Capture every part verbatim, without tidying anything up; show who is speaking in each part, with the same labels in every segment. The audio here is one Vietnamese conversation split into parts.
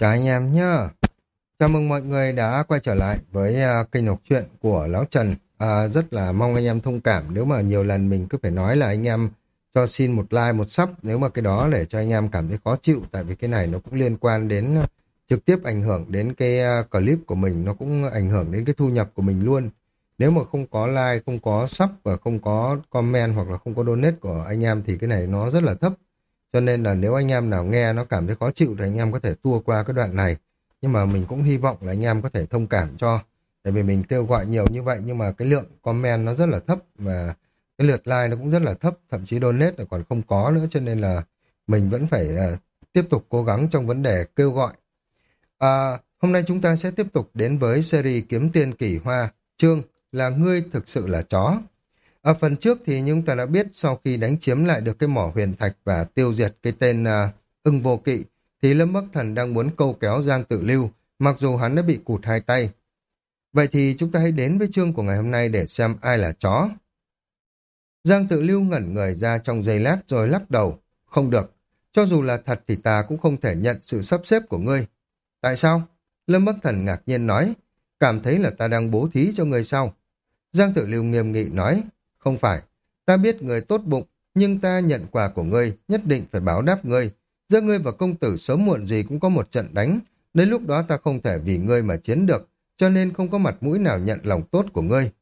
Speaker 1: Chào anh em nhá. Chào mừng mọi người đã quay trở lại với à, kênh đọc truyện của Lão Trần. À, rất là mong anh em thông cảm nếu mà nhiều lần mình cứ phải nói là anh em cho xin một like một sub, nếu mà cái đó để cho anh em cảm thấy khó chịu, tại vì cái này nó cũng liên quan đến à, trực tiếp ảnh hưởng đến cái à, clip của mình, nó cũng ảnh hưởng đến cái thu nhập của mình luôn. Nếu mà không có like, không có sub và không có comment hoặc là không có donate của anh em thì cái này nó rất là thấp. Cho nên là nếu anh em nào nghe nó cảm thấy khó chịu thì anh em có thể tua qua cái đoạn này. Nhưng mà mình cũng hy vọng là anh em có thể thông cảm cho. Tại vì mình kêu gọi nhiều như vậy nhưng mà cái lượng comment nó rất là thấp và cái lượt like nó cũng rất là thấp, thậm chí donate là còn không có nữa, cho nên là mình vẫn phải à, tiếp tục cố gắng trong vấn đề kêu gọi. À, hôm nay chúng ta sẽ tiếp tục đến với series Kiếm Tiền Kỳ Hoa, chương là Ngươi Thực Sự Là Chó. Ở phần trước thì chúng ta đã biết sau khi đánh chiếm lại được cái mỏ huyền thạch và tiêu diệt cái tên à, ưng vô kỵ, thì Lâm Bắc Thần đang muốn câu kéo Giang Tự Lưu, mặc dù hắn đã bị cụt hai tay. Vậy thì chúng ta hãy đến với chương của ngày hôm nay để xem ai là chó. Giang Tự Lưu ngẩn người ra trong giây lát rồi lắc đầu. Không được, cho dù là thật thì ta cũng không thể nhận sự sắp xếp của ngươi. Tại sao? Lâm Bắc Thần ngạc nhiên nói. Cảm thấy là ta đang bố thí cho ngươi sao? Giang Tự Lưu nghiêm nghị nói. Không phải, ta biết người tốt bụng, nhưng ta nhận quà của ngươi, nhất định phải báo đáp ngươi. Giữa ngươi và công tử sớm muộn gì cũng có một trận đánh, đến lúc đó ta không thể vì ngươi mà chiến được, cho nên không có mặt mũi nào nhận lòng tốt của ngươi.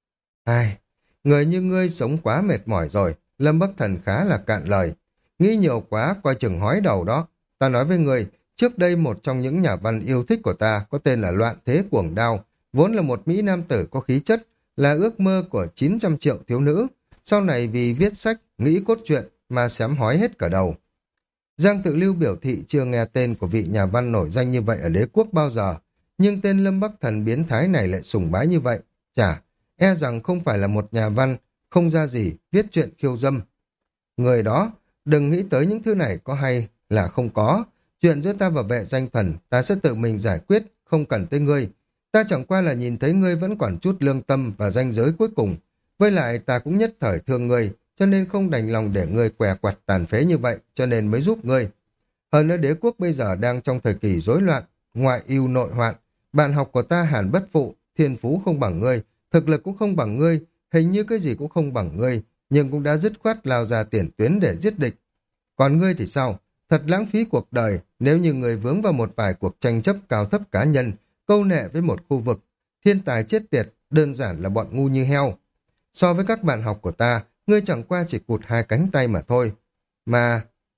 Speaker 1: Ai, người như ngươi sống quá mệt mỏi rồi, Lâm Bắc Thần khá là cạn lời. Nghĩ nhiều quá, coi chừng hói đầu đó. Ta nói với ngươi, trước đây một trong những nhà văn yêu thích của ta có tên là Loạn Thế Cuồng Đao, vốn là một mỹ nam tử có khí chất, là ước mơ của chín trăm triệu thiếu nữ, sau này vì viết sách, nghĩ cốt truyện mà xém hói hết cả đầu. Giang Tự Lưu biểu thị chưa nghe tên của vị nhà văn nổi danh như vậy ở đế quốc bao giờ, nhưng tên Lâm Bắc Thần biến thái này lại sùng bái như vậy. Chả, e rằng không phải là một nhà văn, không ra gì, viết truyện khiêu dâm. Người đó, đừng nghĩ tới những thứ này có hay là không có. Chuyện giữa ta và vệ danh thần, ta sẽ tự mình giải quyết, không cần tới ngươi. Ta chẳng qua là nhìn thấy ngươi vẫn còn chút lương tâm và ranh giới cuối cùng. Với lại ta cũng nhất thời thương ngươi, cho nên không đành lòng để ngươi què quặt tàn phế như vậy, cho nên mới giúp ngươi. Hơn nữa đế quốc bây giờ đang trong thời kỳ rối loạn, ngoại ưu nội hoạn. Bạn học của ta Hàn Bất Phụ, thiên phú không bằng ngươi, thực lực cũng không bằng ngươi, hình như cái gì cũng không bằng ngươi, nhưng cũng đã dứt khoát lao ra tiền tuyến để giết địch. Còn ngươi thì sao? Thật lãng phí cuộc đời, nếu như ngươi vướng vào một vài cuộc tranh chấp cao thấp cá nhân, câu nệ với một khu vực, thiên tài chết tiệt, đơn giản là bọn ngu như heo. So với các bạn học của ta, ngươi chẳng qua chỉ cụt hai cánh tay mà thôi. Mà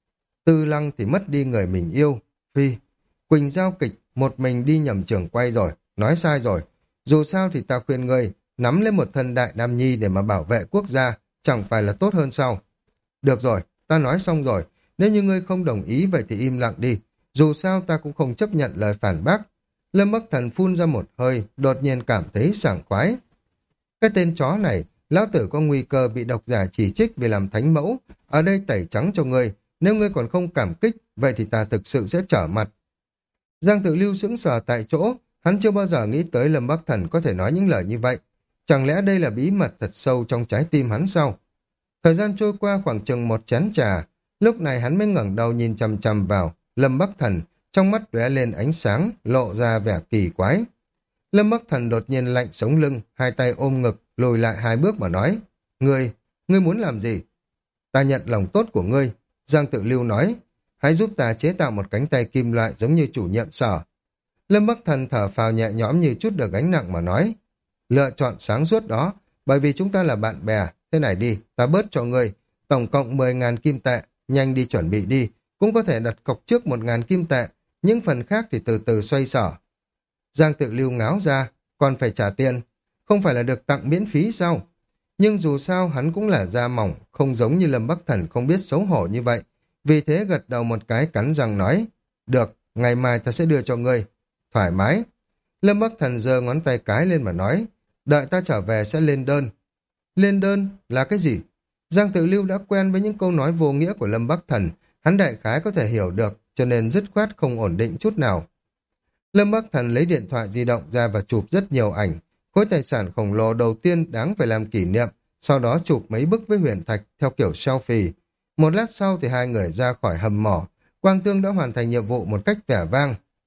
Speaker 1: Tư Lăng thì mất đi người mình yêu. Phi, Quỳnh giao kịch, một mình đi nhầm trường quay rồi, nói sai rồi. Dù sao thì ta khuyên ngươi, nắm lấy một thân đại nam nhi để mà bảo vệ quốc gia, chẳng phải là tốt hơn sao? Được rồi, ta nói xong rồi, nếu như ngươi không đồng ý vậy thì im lặng đi, dù sao ta cũng không chấp nhận lời phản bác. Lâm Bắc Thần phun ra một hơi, đột nhiên cảm thấy sảng khoái. Cái tên chó này, lão tử có nguy cơ bị độc giả chỉ trích vì làm thánh mẫu, ở đây tẩy trắng cho ngươi, nếu ngươi còn không cảm kích, vậy thì ta thực sự sẽ trở mặt. Giang Tự Lưu sững sờ tại chỗ, hắn chưa bao giờ nghĩ tới Lâm Bắc Thần có thể nói những lời như vậy. Chẳng lẽ đây là bí mật thật sâu trong trái tim hắn sao? Thời gian trôi qua khoảng chừng một chén trà, lúc này hắn mới ngẩng đầu nhìn chằm chằm vào Lâm Bắc Thần, trong mắt lóe lên ánh sáng, lộ ra vẻ kỳ quái. Lâm Bắc Thần đột nhiên lạnh sống lưng, hai tay ôm ngực, lùi lại hai bước mà nói, Ngươi, ngươi muốn làm gì? Ta nhận lòng tốt của ngươi, Giang Tự Lưu nói, hãy giúp ta chế tạo một cánh tay kim loại giống như chủ nhiệm sở. Lâm Bắc Thần thở phào nhẹ nhõm như chút được gánh nặng mà nói, lựa chọn sáng suốt đó, bởi vì chúng ta là bạn bè, thế này đi, ta bớt cho ngươi, tổng cộng mười ngàn kim tệ, nhanh đi chuẩn bị đi, cũng có thể đặt cọc trước một ngàn kim tệ, những phần khác thì từ từ xoay sở. Giang Tự Lưu ngáo ra, còn phải trả tiền, không phải là được tặng miễn phí sao? Nhưng dù sao hắn cũng là da mỏng, không giống như Lâm Bắc Thần không biết xấu hổ như vậy, vì thế gật đầu một cái cắn răng nói, được, ngày mai ta sẽ đưa cho ngươi, thoải mái. Lâm Bắc Thần giơ ngón tay cái lên mà nói, đợi ta trở về sẽ lên đơn. Lên đơn là cái gì? Giang Tự Lưu đã quen với những câu nói vô nghĩa của Lâm Bắc Thần, hắn đại khái có thể hiểu được, cho nên dứt khoát không ổn định chút nào. Lâm Bắc Thần lấy điện thoại di động ra và chụp rất nhiều ảnh, khối tài sản khổng lồ đầu tiên đáng phải làm kỷ niệm, sau đó chụp mấy bức với huyền thạch theo kiểu selfie. Một lát sau thì hai người ra khỏi hầm mỏ, Quang Tương đã hoàn thành nhiệm vụ một cách vẻ vang.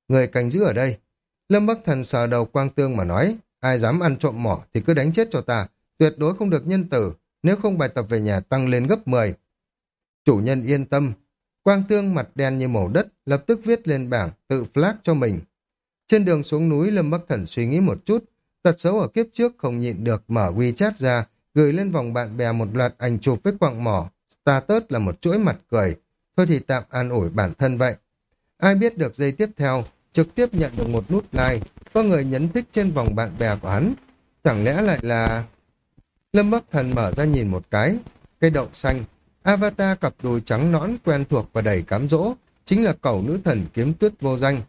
Speaker 1: người canh giữ ở đây. Lâm Bắc Thần sờ đầu Quang Tương mà nói, ai dám ăn trộm mỏ thì cứ đánh chết cho ta, tuyệt đối không được nhân tử, nếu không bài tập về nhà tăng lên gấp mười. Chủ nhân yên tâm. Quang Tương mặt đen như màu đất, lập tức viết lên bảng, tự flag cho mình. Trên đường xuống núi, Lâm Bắc Thần suy nghĩ một chút, tật xấu ở kiếp trước không nhịn được mở WeChat ra, gửi lên vòng bạn bè một loạt ảnh chụp với quặng mỏ, status là một chuỗi mặt cười. Thôi thì tạm an ủi bản thân vậy. Ai biết được giây tiếp theo, trực tiếp nhận được một nút like, có người nhấn thích trên vòng bạn bè của hắn. Chẳng lẽ lại là... Lâm Bắc Thần mở ra nhìn một cái, cây đậu xanh, avatar cặp đùi trắng nõn quen thuộc và đầy cám dỗ, chính là cẩu nữ thần Kiếm Tuyết Vô Danh.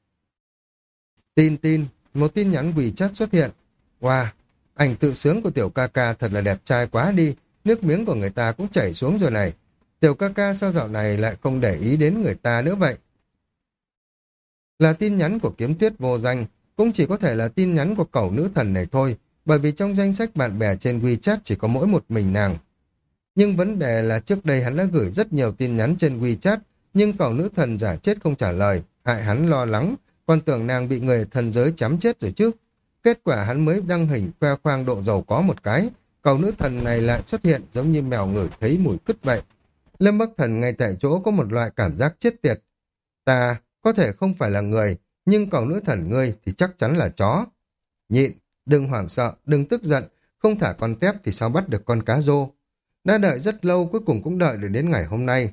Speaker 1: Tin tin, một tin nhắn WeChat xuất hiện. Wow, ảnh tự sướng của tiểu ca ca thật là đẹp trai quá đi, nước miếng của người ta cũng chảy xuống rồi này. Tiểu ca ca sao dạo này lại không để ý đến người ta nữa vậy? Là tin nhắn của Kiếm Tuyết Vô Danh, cũng chỉ có thể là tin nhắn của cẩu nữ thần này thôi, bởi vì trong danh sách bạn bè trên WeChat chỉ có mỗi một mình nàng. Nhưng vấn đề là trước đây hắn đã gửi rất nhiều tin nhắn trên WeChat, nhưng cẩu nữ thần giả chết không trả lời, hại hắn lo lắng, còn tưởng nàng bị người thần giới chém chết rồi chứ. Kết quả hắn mới đăng hình khoe khoang độ giàu có một cái, cẩu nữ thần này lại xuất hiện giống như mèo ngửi thấy mùi cứt vậy. Lâm Bắc Thần ngay tại chỗ có một loại cảm giác chết tiệt. Ta có thể không phải là người, nhưng cẩu nữ thần ngươi thì chắc chắn là chó. Nhịn, đừng hoảng sợ, đừng tức giận, không thả con tép thì sao bắt được con cá rô. Đã đợi rất lâu, cuối cùng cũng đợi được đến ngày hôm nay.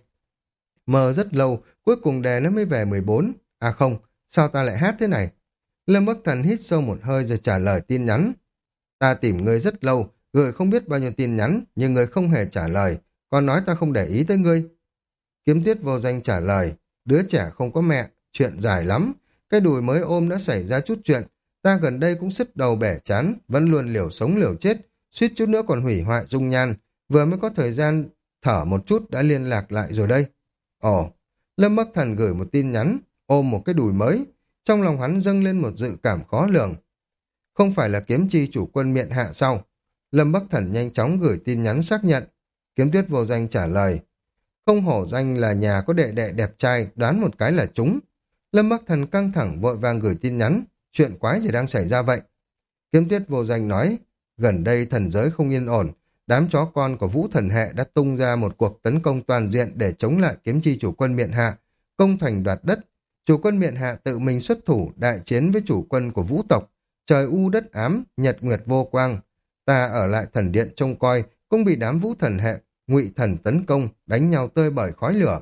Speaker 1: Mơ rất lâu, cuối cùng đề nó mới về mười bốn. À không, sao ta lại hát thế này? Lâm Bắc Thần hít sâu một hơi rồi trả lời tin nhắn. Ta tìm ngươi rất lâu, gửi không biết bao nhiêu tin nhắn, nhưng ngươi không hề trả lời, còn nói ta không để ý tới ngươi. Kiếm Tuyết Vô Danh trả lời, đứa trẻ không có mẹ, chuyện dài lắm. Cái đùi mới ôm đã xảy ra chút chuyện, ta gần đây cũng sứt đầu bẻ chán, vẫn luôn liều sống liều chết, suýt chút nữa còn hủy hoại dung nhan, vừa mới có thời gian thở một chút đã liên lạc lại rồi đây. Ồ, Lâm Bắc Thần gửi một tin nhắn, ôm một cái đùi mới, trong lòng hắn dâng lên một dự cảm khó lường. Không phải là Kiếm Chi chủ quân miện hạ sau. Lâm Bắc Thần nhanh chóng gửi tin nhắn xác nhận. Kiếm Tuyết Vô Danh trả lời, không hổ danh là nhà có đệ đệ đẹp trai, đoán một cái là chúng. Lâm Bắc Thần căng thẳng vội vàng gửi tin nhắn, chuyện quái gì đang xảy ra vậy? Kiếm Tuyết Vô Danh nói, gần đây thần giới không yên ổn, đám chó con của Vũ Thần Hệ đã tung ra một cuộc tấn công toàn diện để chống lại Kiếm Chi chủ quân miện hạ, công thành đoạt đất. Chủ quân miện hạ tự mình xuất thủ đại chiến với chủ quân của Vũ tộc, trời u đất ám, nhật nguyệt vô quang. Ta ở lại thần điện trông coi, cũng bị đám Vũ Thần Hệ, Ngụy Thần tấn công, đánh nhau tơi bời khói lửa.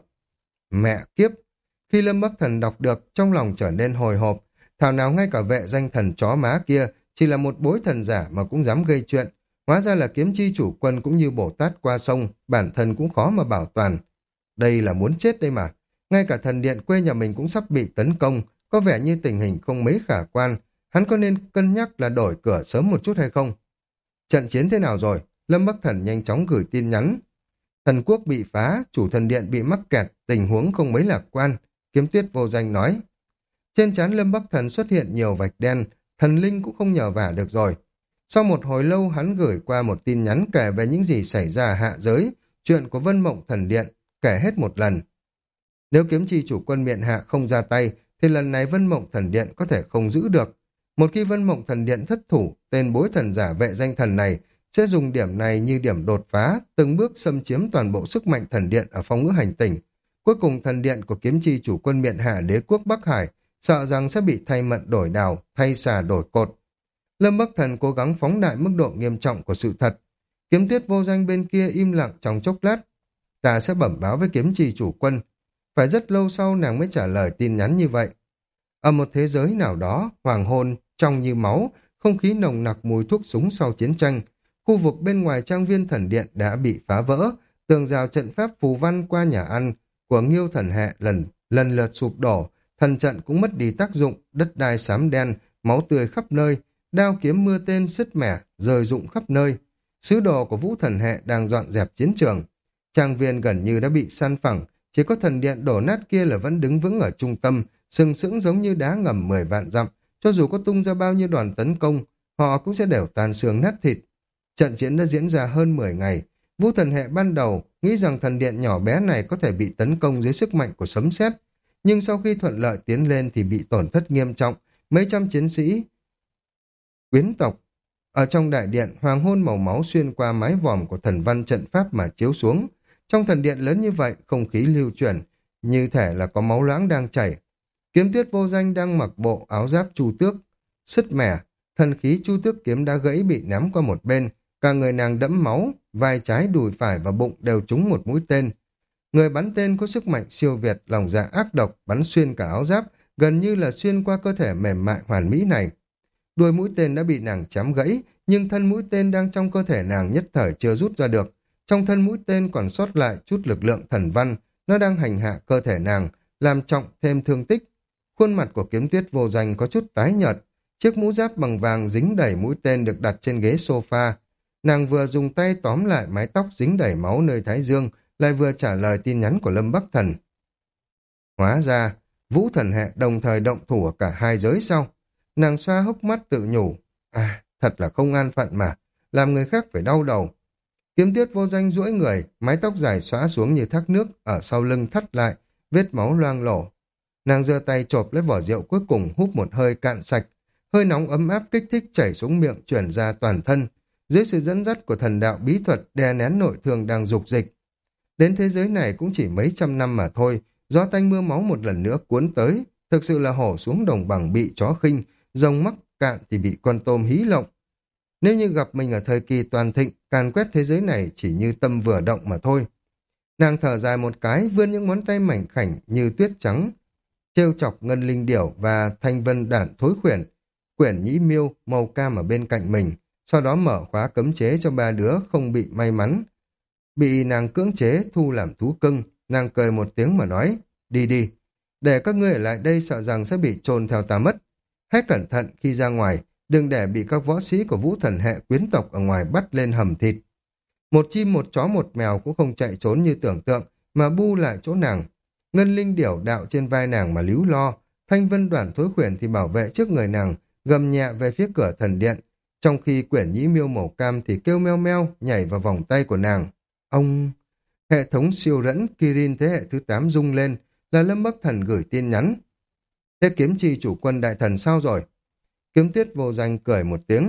Speaker 1: Mẹ kiếp! Khi Lâm Bắc Thần đọc được, trong lòng trở nên hồi hộp, thảo nào ngay cả vệ danh thần chó má kia, chỉ là một bối thần giả mà cũng dám gây chuyện. Hóa ra là Kiếm Chi chủ quân cũng như Bồ Tát qua sông, bản thân cũng khó mà bảo toàn. Đây là muốn chết đây mà. Ngay cả thần điện quê nhà mình cũng sắp bị tấn công, có vẻ như tình hình không mấy khả quan. Hắn có nên cân nhắc là đổi cửa sớm một chút hay không? Trận chiến thế nào rồi? Lâm Bắc Thần nhanh chóng gửi tin nhắn. Thần quốc bị phá, chủ thần điện bị mắc kẹt, tình huống không mấy lạc quan. Kiếm Tuyết Vô Danh nói. Trên trán Lâm Bắc Thần xuất hiện nhiều vạch đen, thần linh cũng không nhờ vả được rồi. Sau một hồi lâu hắn gửi qua một tin nhắn kể về những gì xảy ra hạ giới, chuyện của Vân Mộng Thần Điện, kể hết một lần. Nếu Kiếm Chi chủ quân miện hạ không ra tay, thì lần này Vân Mộng Thần Điện có thể không giữ được. Một khi Vân Mộng Thần Điện thất thủ, tên bối thần giả vệ danh thần này sẽ dùng điểm này như điểm đột phá, từng bước xâm chiếm toàn bộ sức mạnh thần điện ở phong ngữ hành tinh. Cuối cùng thần điện của Kiếm Chi chủ quân miện hạ đế quốc Bắc Hải sợ rằng sẽ bị thay mận đổi đào, thay xà đổi cột. Lâm Bắc Thần cố gắng phóng đại mức độ nghiêm trọng của sự thật. Kiếm Tuyết Vô Danh bên kia im lặng trong chốc lát. Ta sẽ bẩm báo với Kiếm Chi chủ quân. Phải rất lâu sau nàng mới trả lời tin nhắn như vậy. Ở một thế giới nào đó, hoàng hôn, trong như máu, không khí nồng nặc mùi thuốc súng sau chiến tranh, khu vực bên ngoài trang viên thần điện đã bị phá vỡ, tường rào trận pháp phù văn qua nhà ăn của Nghiêu Thần Hệ lần lần lượt sụp đổ, thần trận cũng mất đi tác dụng, đất đai xám đen, máu tươi khắp nơi, đao kiếm mưa tên sứt mẻ, rơi rụng khắp nơi. Sứ đồ của Vũ Thần Hệ đang dọn dẹp chiến trường. Trang viên gần như đã bị san phẳng, chỉ có thần điện đổ nát kia là vẫn đứng vững ở trung tâm, sừng sững giống như đá ngầm mười vạn dặm. Cho dù có tung ra bao nhiêu đoàn tấn công, họ cũng sẽ đều tan xương nát thịt. Trận chiến đã diễn ra hơn mười ngày. Vũ Thần Hệ ban đầu nghĩ rằng thần điện nhỏ bé này có thể bị tấn công dưới sức mạnh của sấm sét, nhưng sau khi thuận lợi tiến lên thì bị tổn thất nghiêm trọng, mấy trăm chiến sĩ quyến tộc. Ở trong đại điện, hoàng hôn màu máu xuyên qua mái vòm của thần văn trận pháp mà chiếu xuống. Trong thần điện lớn như vậy, không khí lưu chuyển, như thể là có máu loãng đang chảy. Kiếm Tuyết Vô Danh đang mặc bộ áo giáp chu tước, sứt mẻ, thần khí chu tước kiếm đã gãy bị ném qua một bên, cả người nàng đẫm máu, vai trái, đùi phải và bụng đều trúng một mũi tên. Người bắn tên có sức mạnh siêu việt, lòng dạ ác độc, bắn xuyên cả áo giáp, gần như là xuyên qua cơ thể mềm mại hoàn mỹ này. Đuôi mũi tên đã bị nàng chém gãy, nhưng thân mũi tên đang trong cơ thể nàng nhất thời chưa rút ra được. Trong thân mũi tên còn sót lại chút lực lượng thần văn, nó đang hành hạ cơ thể nàng, làm trọng thêm thương tích. Khuôn mặt của Kiếm Tuyết Vô Danh có chút tái nhợt, chiếc mũ giáp bằng vàng dính đầy mũi tên được đặt trên ghế sofa. Nàng vừa dùng tay tóm lại mái tóc dính đầy máu nơi thái dương, lại vừa trả lời tin nhắn của Lâm Bắc Thần. Hóa ra, Vũ Thần Hệ đồng thời động thủ ở cả hai giới sau. Nàng xoa hốc mắt tự nhủ, à, thật là không an phận mà, làm người khác phải đau đầu. Kiếm Tuyết Vô Danh duỗi người, mái tóc dài xóa xuống như thác nước, ở sau lưng thắt lại, vết máu loang lổ. Nàng giơ tay chộp lấy vỏ rượu cuối cùng húp một hơi cạn sạch, hơi nóng ấm áp kích thích chảy xuống miệng chuyển ra toàn thân. Dưới sự dẫn dắt của thần đạo bí thuật đè nén nội thương đang dục dịch. Đến thế giới này cũng chỉ mấy trăm năm mà thôi, gió tanh mưa máu một lần nữa cuốn tới, thực sự là hổ xuống đồng bằng bị chó khinh, rồng mắc cạn thì bị con tôm hí lộng. Nếu như gặp mình ở thời kỳ toàn thịnh, càn quét thế giới này chỉ như tâm vừa động mà thôi. Nàng thở dài một cái, vươn những ngón tay mảnh khảnh như tuyết trắng, trêu chọc ngân linh điểu và thanh vân đản thối khuyển, quyển nhĩ miêu màu cam ở bên cạnh mình, sau đó mở khóa cấm chế cho ba đứa không bị may mắn. Bị nàng cưỡng chế thu làm thú cưng, nàng cười một tiếng mà nói, đi đi, để các ngươi ở lại đây sợ rằng sẽ bị chôn theo ta mất. Hãy cẩn thận khi ra ngoài, đừng để bị các võ sĩ của Vũ Thần Hệ quyến tộc ở ngoài bắt lên hầm thịt. Một chim một chó một mèo cũng không chạy trốn như tưởng tượng, mà bu lại chỗ nàng. Ngân linh điểu đạo trên vai nàng mà líu lo, thanh vân đoàn thối khuyển thì bảo vệ trước người nàng, gầm nhẹ về phía cửa thần điện, trong khi quyển nhĩ miêu màu cam thì kêu meo meo nhảy vào vòng tay của nàng. Ông... Hệ thống siêu rẫn Kirin thế hệ thứ tám rung lên, là Lâm Bắc Thần gửi tin nhắn. Thế kiếm chi chủ quân đại thần sao rồi? Kiếm Tuyết Vô Danh cười một tiếng.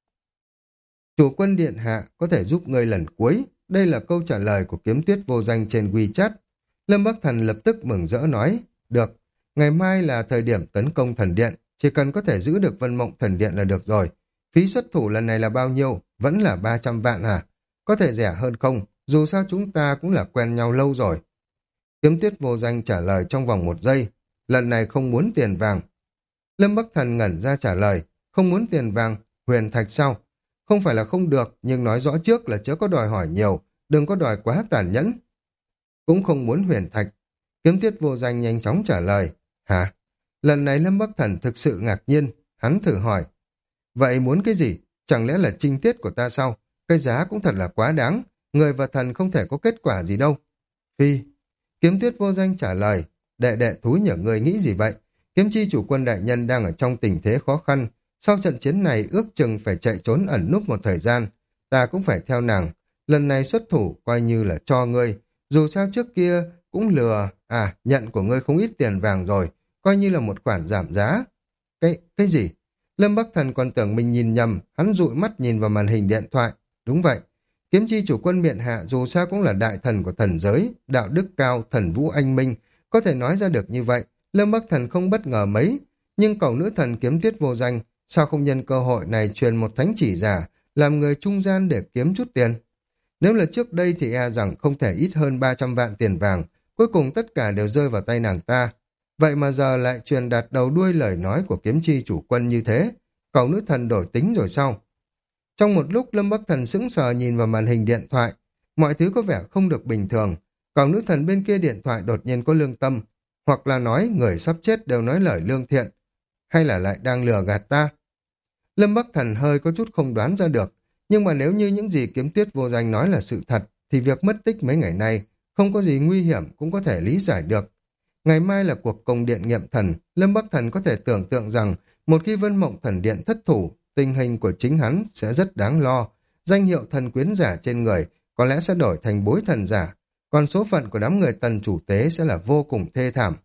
Speaker 1: Chủ quân điện hạ có thể giúp ngươi lần cuối. Đây là câu trả lời của Kiếm Tuyết Vô Danh trên WeChat. Lâm Bắc Thần lập tức mừng rỡ nói, được, ngày mai là thời điểm tấn công thần điện, chỉ cần có thể giữ được Vân Mộng thần điện là được rồi. Phí xuất thủ lần này là bao nhiêu? Vẫn là ba trăm vạn à? Có thể rẻ hơn không? Dù sao chúng ta cũng là quen nhau lâu rồi. Kiếm Tuyết Vô Danh trả lời trong vòng một giây, lần này không muốn tiền vàng. Lâm Bắc Thần ngẩn ra trả lời, không muốn tiền vàng, huyền thạch sao? Không phải là không được, nhưng nói rõ trước là chớ có đòi hỏi nhiều, đừng có đòi quá tàn nhẫn. Cũng không muốn huyền thạch. Kiếm Tuyết Vô Danh nhanh chóng trả lời, hả? Lần này Lâm Bắc Thần thực sự ngạc nhiên, hắn thử hỏi. Vậy muốn cái gì? Chẳng lẽ là trinh tiết của ta sao? Cái giá cũng thật là quá đáng, người và thần không thể có kết quả gì đâu. Phi. Kiếm Tuyết Vô Danh trả lời, đệ đệ thúi nhờ người nghĩ gì vậy? Kiếm chi chủ quân đại nhân đang ở trong tình thế khó khăn, sau trận chiến này ước chừng phải chạy trốn ẩn núp một thời gian, ta cũng phải theo nàng, lần này xuất thủ coi như là cho ngươi, dù sao trước kia cũng lừa, à, nhận của ngươi không ít tiền vàng rồi, coi như là một khoản giảm giá. Cái, cái gì? Lâm Bắc Thần còn tưởng mình nhìn nhầm, hắn dụi mắt nhìn vào màn hình điện thoại, đúng vậy. Kiếm chi chủ quân miện hạ dù sao cũng là đại thần của thần giới, đạo đức cao, thần vũ anh minh, có thể nói ra được như vậy, Lâm Bắc Thần không bất ngờ mấy, nhưng cậu nữ thần Kiếm Tuyết Vô Danh, sao không nhân cơ hội này truyền một thánh chỉ giả, làm người trung gian để kiếm chút tiền. Nếu là trước đây thì e rằng không thể ít hơn ba trăm vạn tiền vàng, cuối cùng tất cả đều rơi vào tay nàng ta. Vậy mà giờ lại truyền đạt đầu đuôi lời nói của kiếm chi chủ quân như thế, cậu nữ thần đổi tính rồi sao? Trong một lúc Lâm Bắc Thần sững sờ nhìn vào màn hình điện thoại, mọi thứ có vẻ không được bình thường, cậu nữ thần bên kia điện thoại đột nhiên có lương tâm, hoặc là nói người sắp chết đều nói lời lương thiện, hay là lại đang lừa gạt ta? Lâm Bắc Thần hơi có chút không đoán ra được, nhưng mà nếu như những gì Kiếm Tuyết Vô Danh nói là sự thật, thì việc mất tích mấy ngày nay không có gì nguy hiểm cũng có thể lý giải được. Ngày mai là cuộc công điện nghiệm thần, Lâm Bắc Thần có thể tưởng tượng rằng một khi Vân Mộng thần điện thất thủ, tình hình của chính hắn sẽ rất đáng lo, danh hiệu thần quyến giả trên người có lẽ sẽ đổi thành bối thần giả, còn số phận của đám người tần chủ tế sẽ là vô cùng thê thảm.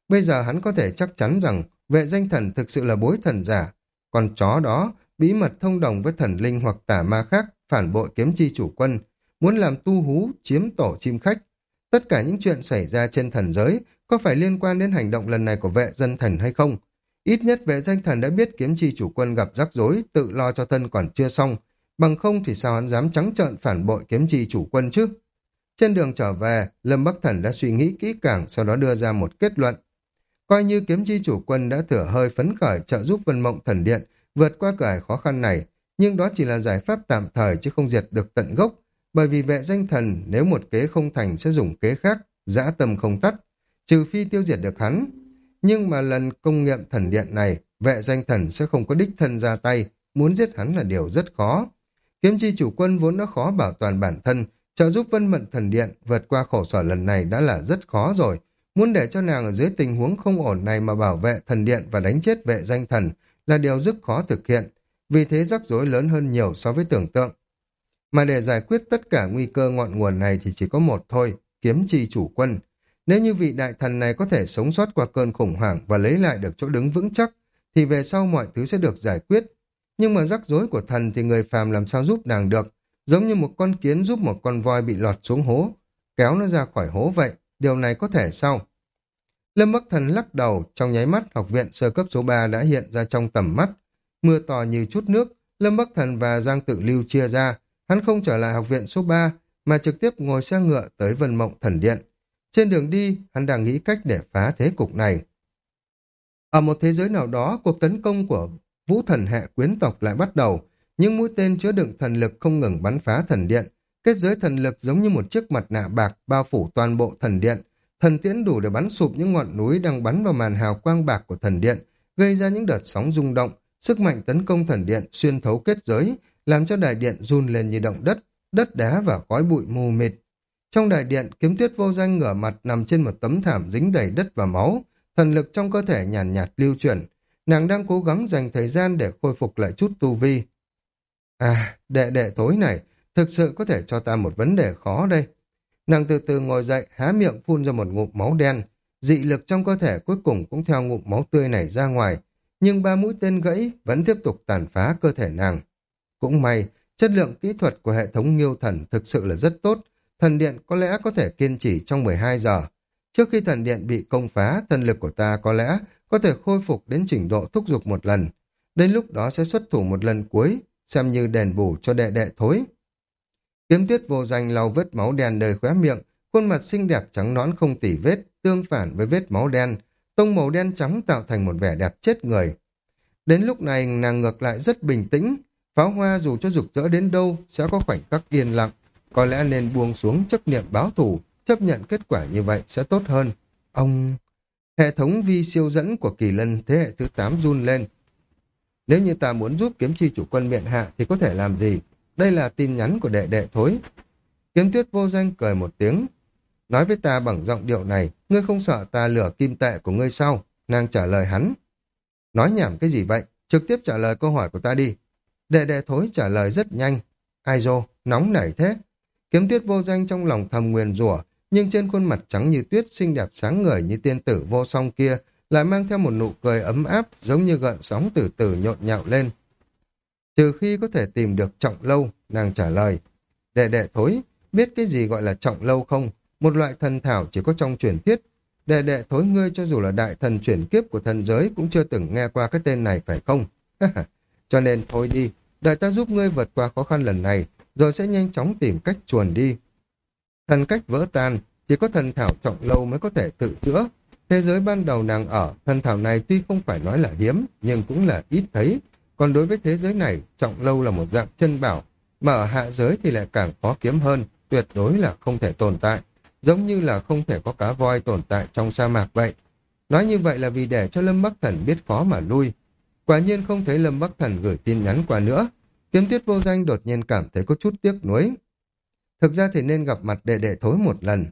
Speaker 1: Bây giờ hắn có thể chắc chắn rằng vệ danh thần thực sự là bối thần giả. Còn chó đó, bí mật thông đồng với thần linh hoặc tà ma khác, phản bội kiếm chi chủ quân, muốn làm tu hú, chiếm tổ chim khách. Tất cả những chuyện xảy ra trên thần giới có phải liên quan đến hành động lần này của vệ dân thần hay không? Ít nhất vệ danh thần đã biết kiếm chi chủ quân gặp rắc rối, tự lo cho thân còn chưa xong. Bằng không thì sao hắn dám trắng trợn phản bội kiếm chi chủ quân chứ? Trên đường trở về, Lâm Bắc Thần đã suy nghĩ kỹ càng, sau đó đưa ra một kết luận. Coi như kiếm chi chủ quân đã thửa hơi phấn khởi trợ giúp Vân Mộng Thần Điện vượt qua cửa ải khó khăn này, nhưng đó chỉ là giải pháp tạm thời chứ không diệt được tận gốc, bởi vì vệ danh thần nếu một kế không thành sẽ dùng kế khác, dã tâm không tắt, trừ phi tiêu diệt được hắn. Nhưng mà lần công nghiệm thần điện này, vệ danh thần sẽ không có đích thân ra tay, muốn giết hắn là điều rất khó. Kiếm chi chủ quân vốn đã khó bảo toàn bản thân, trợ giúp Vân Mộng Thần Điện vượt qua khổ sở lần này đã là rất khó rồi. Muốn để cho nàng ở dưới tình huống không ổn này mà bảo vệ thần điện và đánh chết vệ danh thần là điều rất khó thực hiện, vì thế rắc rối lớn hơn nhiều so với tưởng tượng. Mà để giải quyết tất cả nguy cơ ngọn nguồn này thì chỉ có một thôi, kiếm chi chủ quân. Nếu như vị đại thần này có thể sống sót qua cơn khủng hoảng và lấy lại được chỗ đứng vững chắc, thì về sau mọi thứ sẽ được giải quyết. Nhưng mà rắc rối của thần thì người phàm làm sao giúp nàng được, giống như một con kiến giúp một con voi bị lọt xuống hố, kéo nó ra khỏi hố vậy, điều này có thể sao? Lâm Bắc Thần lắc đầu, trong nháy mắt học viện sơ cấp số ba đã hiện ra trong tầm mắt. Mưa to như chút nước, Lâm Bắc Thần và Giang Tự Lưu chia ra, hắn không trở lại học viện số ba, mà trực tiếp ngồi xe ngựa tới Vân Mộng Thần Điện. Trên đường đi, hắn đang nghĩ cách để phá thế cục này. Ở một thế giới nào đó, cuộc tấn công của vũ thần hệ quyến tộc lại bắt đầu, những mũi tên chứa đựng thần lực không ngừng bắn phá thần điện. Kết giới thần lực giống như một chiếc mặt nạ bạc bao phủ toàn bộ thần điện. Thần tiễn đủ để bắn sụp những ngọn núi đang bắn vào màn hào quang bạc của thần điện, gây ra những đợt sóng rung động, sức mạnh tấn công thần điện xuyên thấu kết giới, làm cho đại điện run lên như động đất, đất đá và khói bụi mù mịt. Trong đại điện, Kiếm Tuyết vô danh ngửa mặt nằm trên một tấm thảm dính đầy đất và máu, thần lực trong cơ thể nhàn nhạt, nhạt lưu chuyển. Nàng đang cố gắng dành thời gian để khôi phục lại chút tu vi. À, đệ đệ thối này, thực sự có thể cho ta một vấn đề khó đây. Nàng từ từ ngồi dậy, há miệng phun ra một ngụm máu đen. Dị lực trong cơ thể cuối cùng cũng theo ngụm máu tươi này ra ngoài. Nhưng ba mũi tên gãy vẫn tiếp tục tàn phá cơ thể nàng. Cũng may, chất lượng kỹ thuật của hệ thống Nghiêu Thần thực sự là rất tốt. Thần điện có lẽ có thể kiên trì trong mười hai giờ. Trước khi thần điện bị công phá, thần lực của ta có lẽ có thể khôi phục đến trình độ thúc giục một lần. Đến lúc đó sẽ xuất thủ một lần cuối, xem như đền bù cho đệ đệ thối. Kiếm Tuyết vô danh lau vết máu đen nơi khóe miệng, khuôn mặt xinh đẹp trắng nõn không tỉ vết, tương phản với vết máu đen, tông màu đen trắng tạo thành một vẻ đẹp chết người. Đến lúc này nàng ngược lại rất bình tĩnh, pháo hoa dù cho rực rỡ đến đâu sẽ có khoảnh khắc yên lặng, có lẽ nên buông xuống chấp niệm báo thù, chấp nhận kết quả như vậy sẽ tốt hơn. Ông... Hệ thống vi siêu dẫn của Kỳ Lân thế hệ thứ tám run lên. Nếu như ta muốn giúp kiếm chi chủ quân miện hạ thì có thể làm gì? Đây là tin nhắn của đệ đệ thối. Kiếm Tuyết vô danh cười một tiếng. Nói với ta bằng giọng điệu này, ngươi không sợ ta lừa kim tệ của ngươi sao? Nàng trả lời hắn. Nói nhảm cái gì vậy? Trực tiếp trả lời câu hỏi của ta đi. Đệ đệ thối trả lời rất nhanh. Ai dô, nóng nảy thế. Kiếm Tuyết vô danh trong lòng thầm nguyền rủa, nhưng trên khuôn mặt trắng như tuyết xinh đẹp sáng ngời như tiên tử vô song kia lại mang theo một nụ cười ấm áp giống như gợn sóng từ từ nhộn nhạo lên. Trừ khi có thể tìm được trọng lâu, nàng trả lời. Đệ đệ thối, biết cái gì gọi là trọng lâu không? Một loại thần thảo chỉ có trong truyền thuyết. Đệ đệ thối ngươi cho dù là đại thần chuyển kiếp của thần giới cũng chưa từng nghe qua cái tên này phải không? Cho nên thôi đi, đợi ta giúp ngươi vượt qua khó khăn lần này, rồi sẽ nhanh chóng tìm cách chuồn đi. Thần cách vỡ tan, chỉ có thần thảo trọng lâu mới có thể tự chữa. Thế giới ban đầu nàng ở, thần thảo này tuy không phải nói là hiếm, nhưng cũng là ít thấy. Còn đối với thế giới này, trọng lâu là một dạng chân bảo, mà ở hạ giới thì lại càng khó kiếm hơn, tuyệt đối là không thể tồn tại. Giống như là không thể có cá voi tồn tại trong sa mạc vậy. Nói như vậy là vì để cho Lâm Bắc Thần biết khó mà lui. Quả nhiên không thấy Lâm Bắc Thần gửi tin nhắn qua nữa. Kiếm Tuyết vô danh đột nhiên cảm thấy có chút tiếc nuối. Thực ra thì nên gặp mặt đệ đệ thối một lần.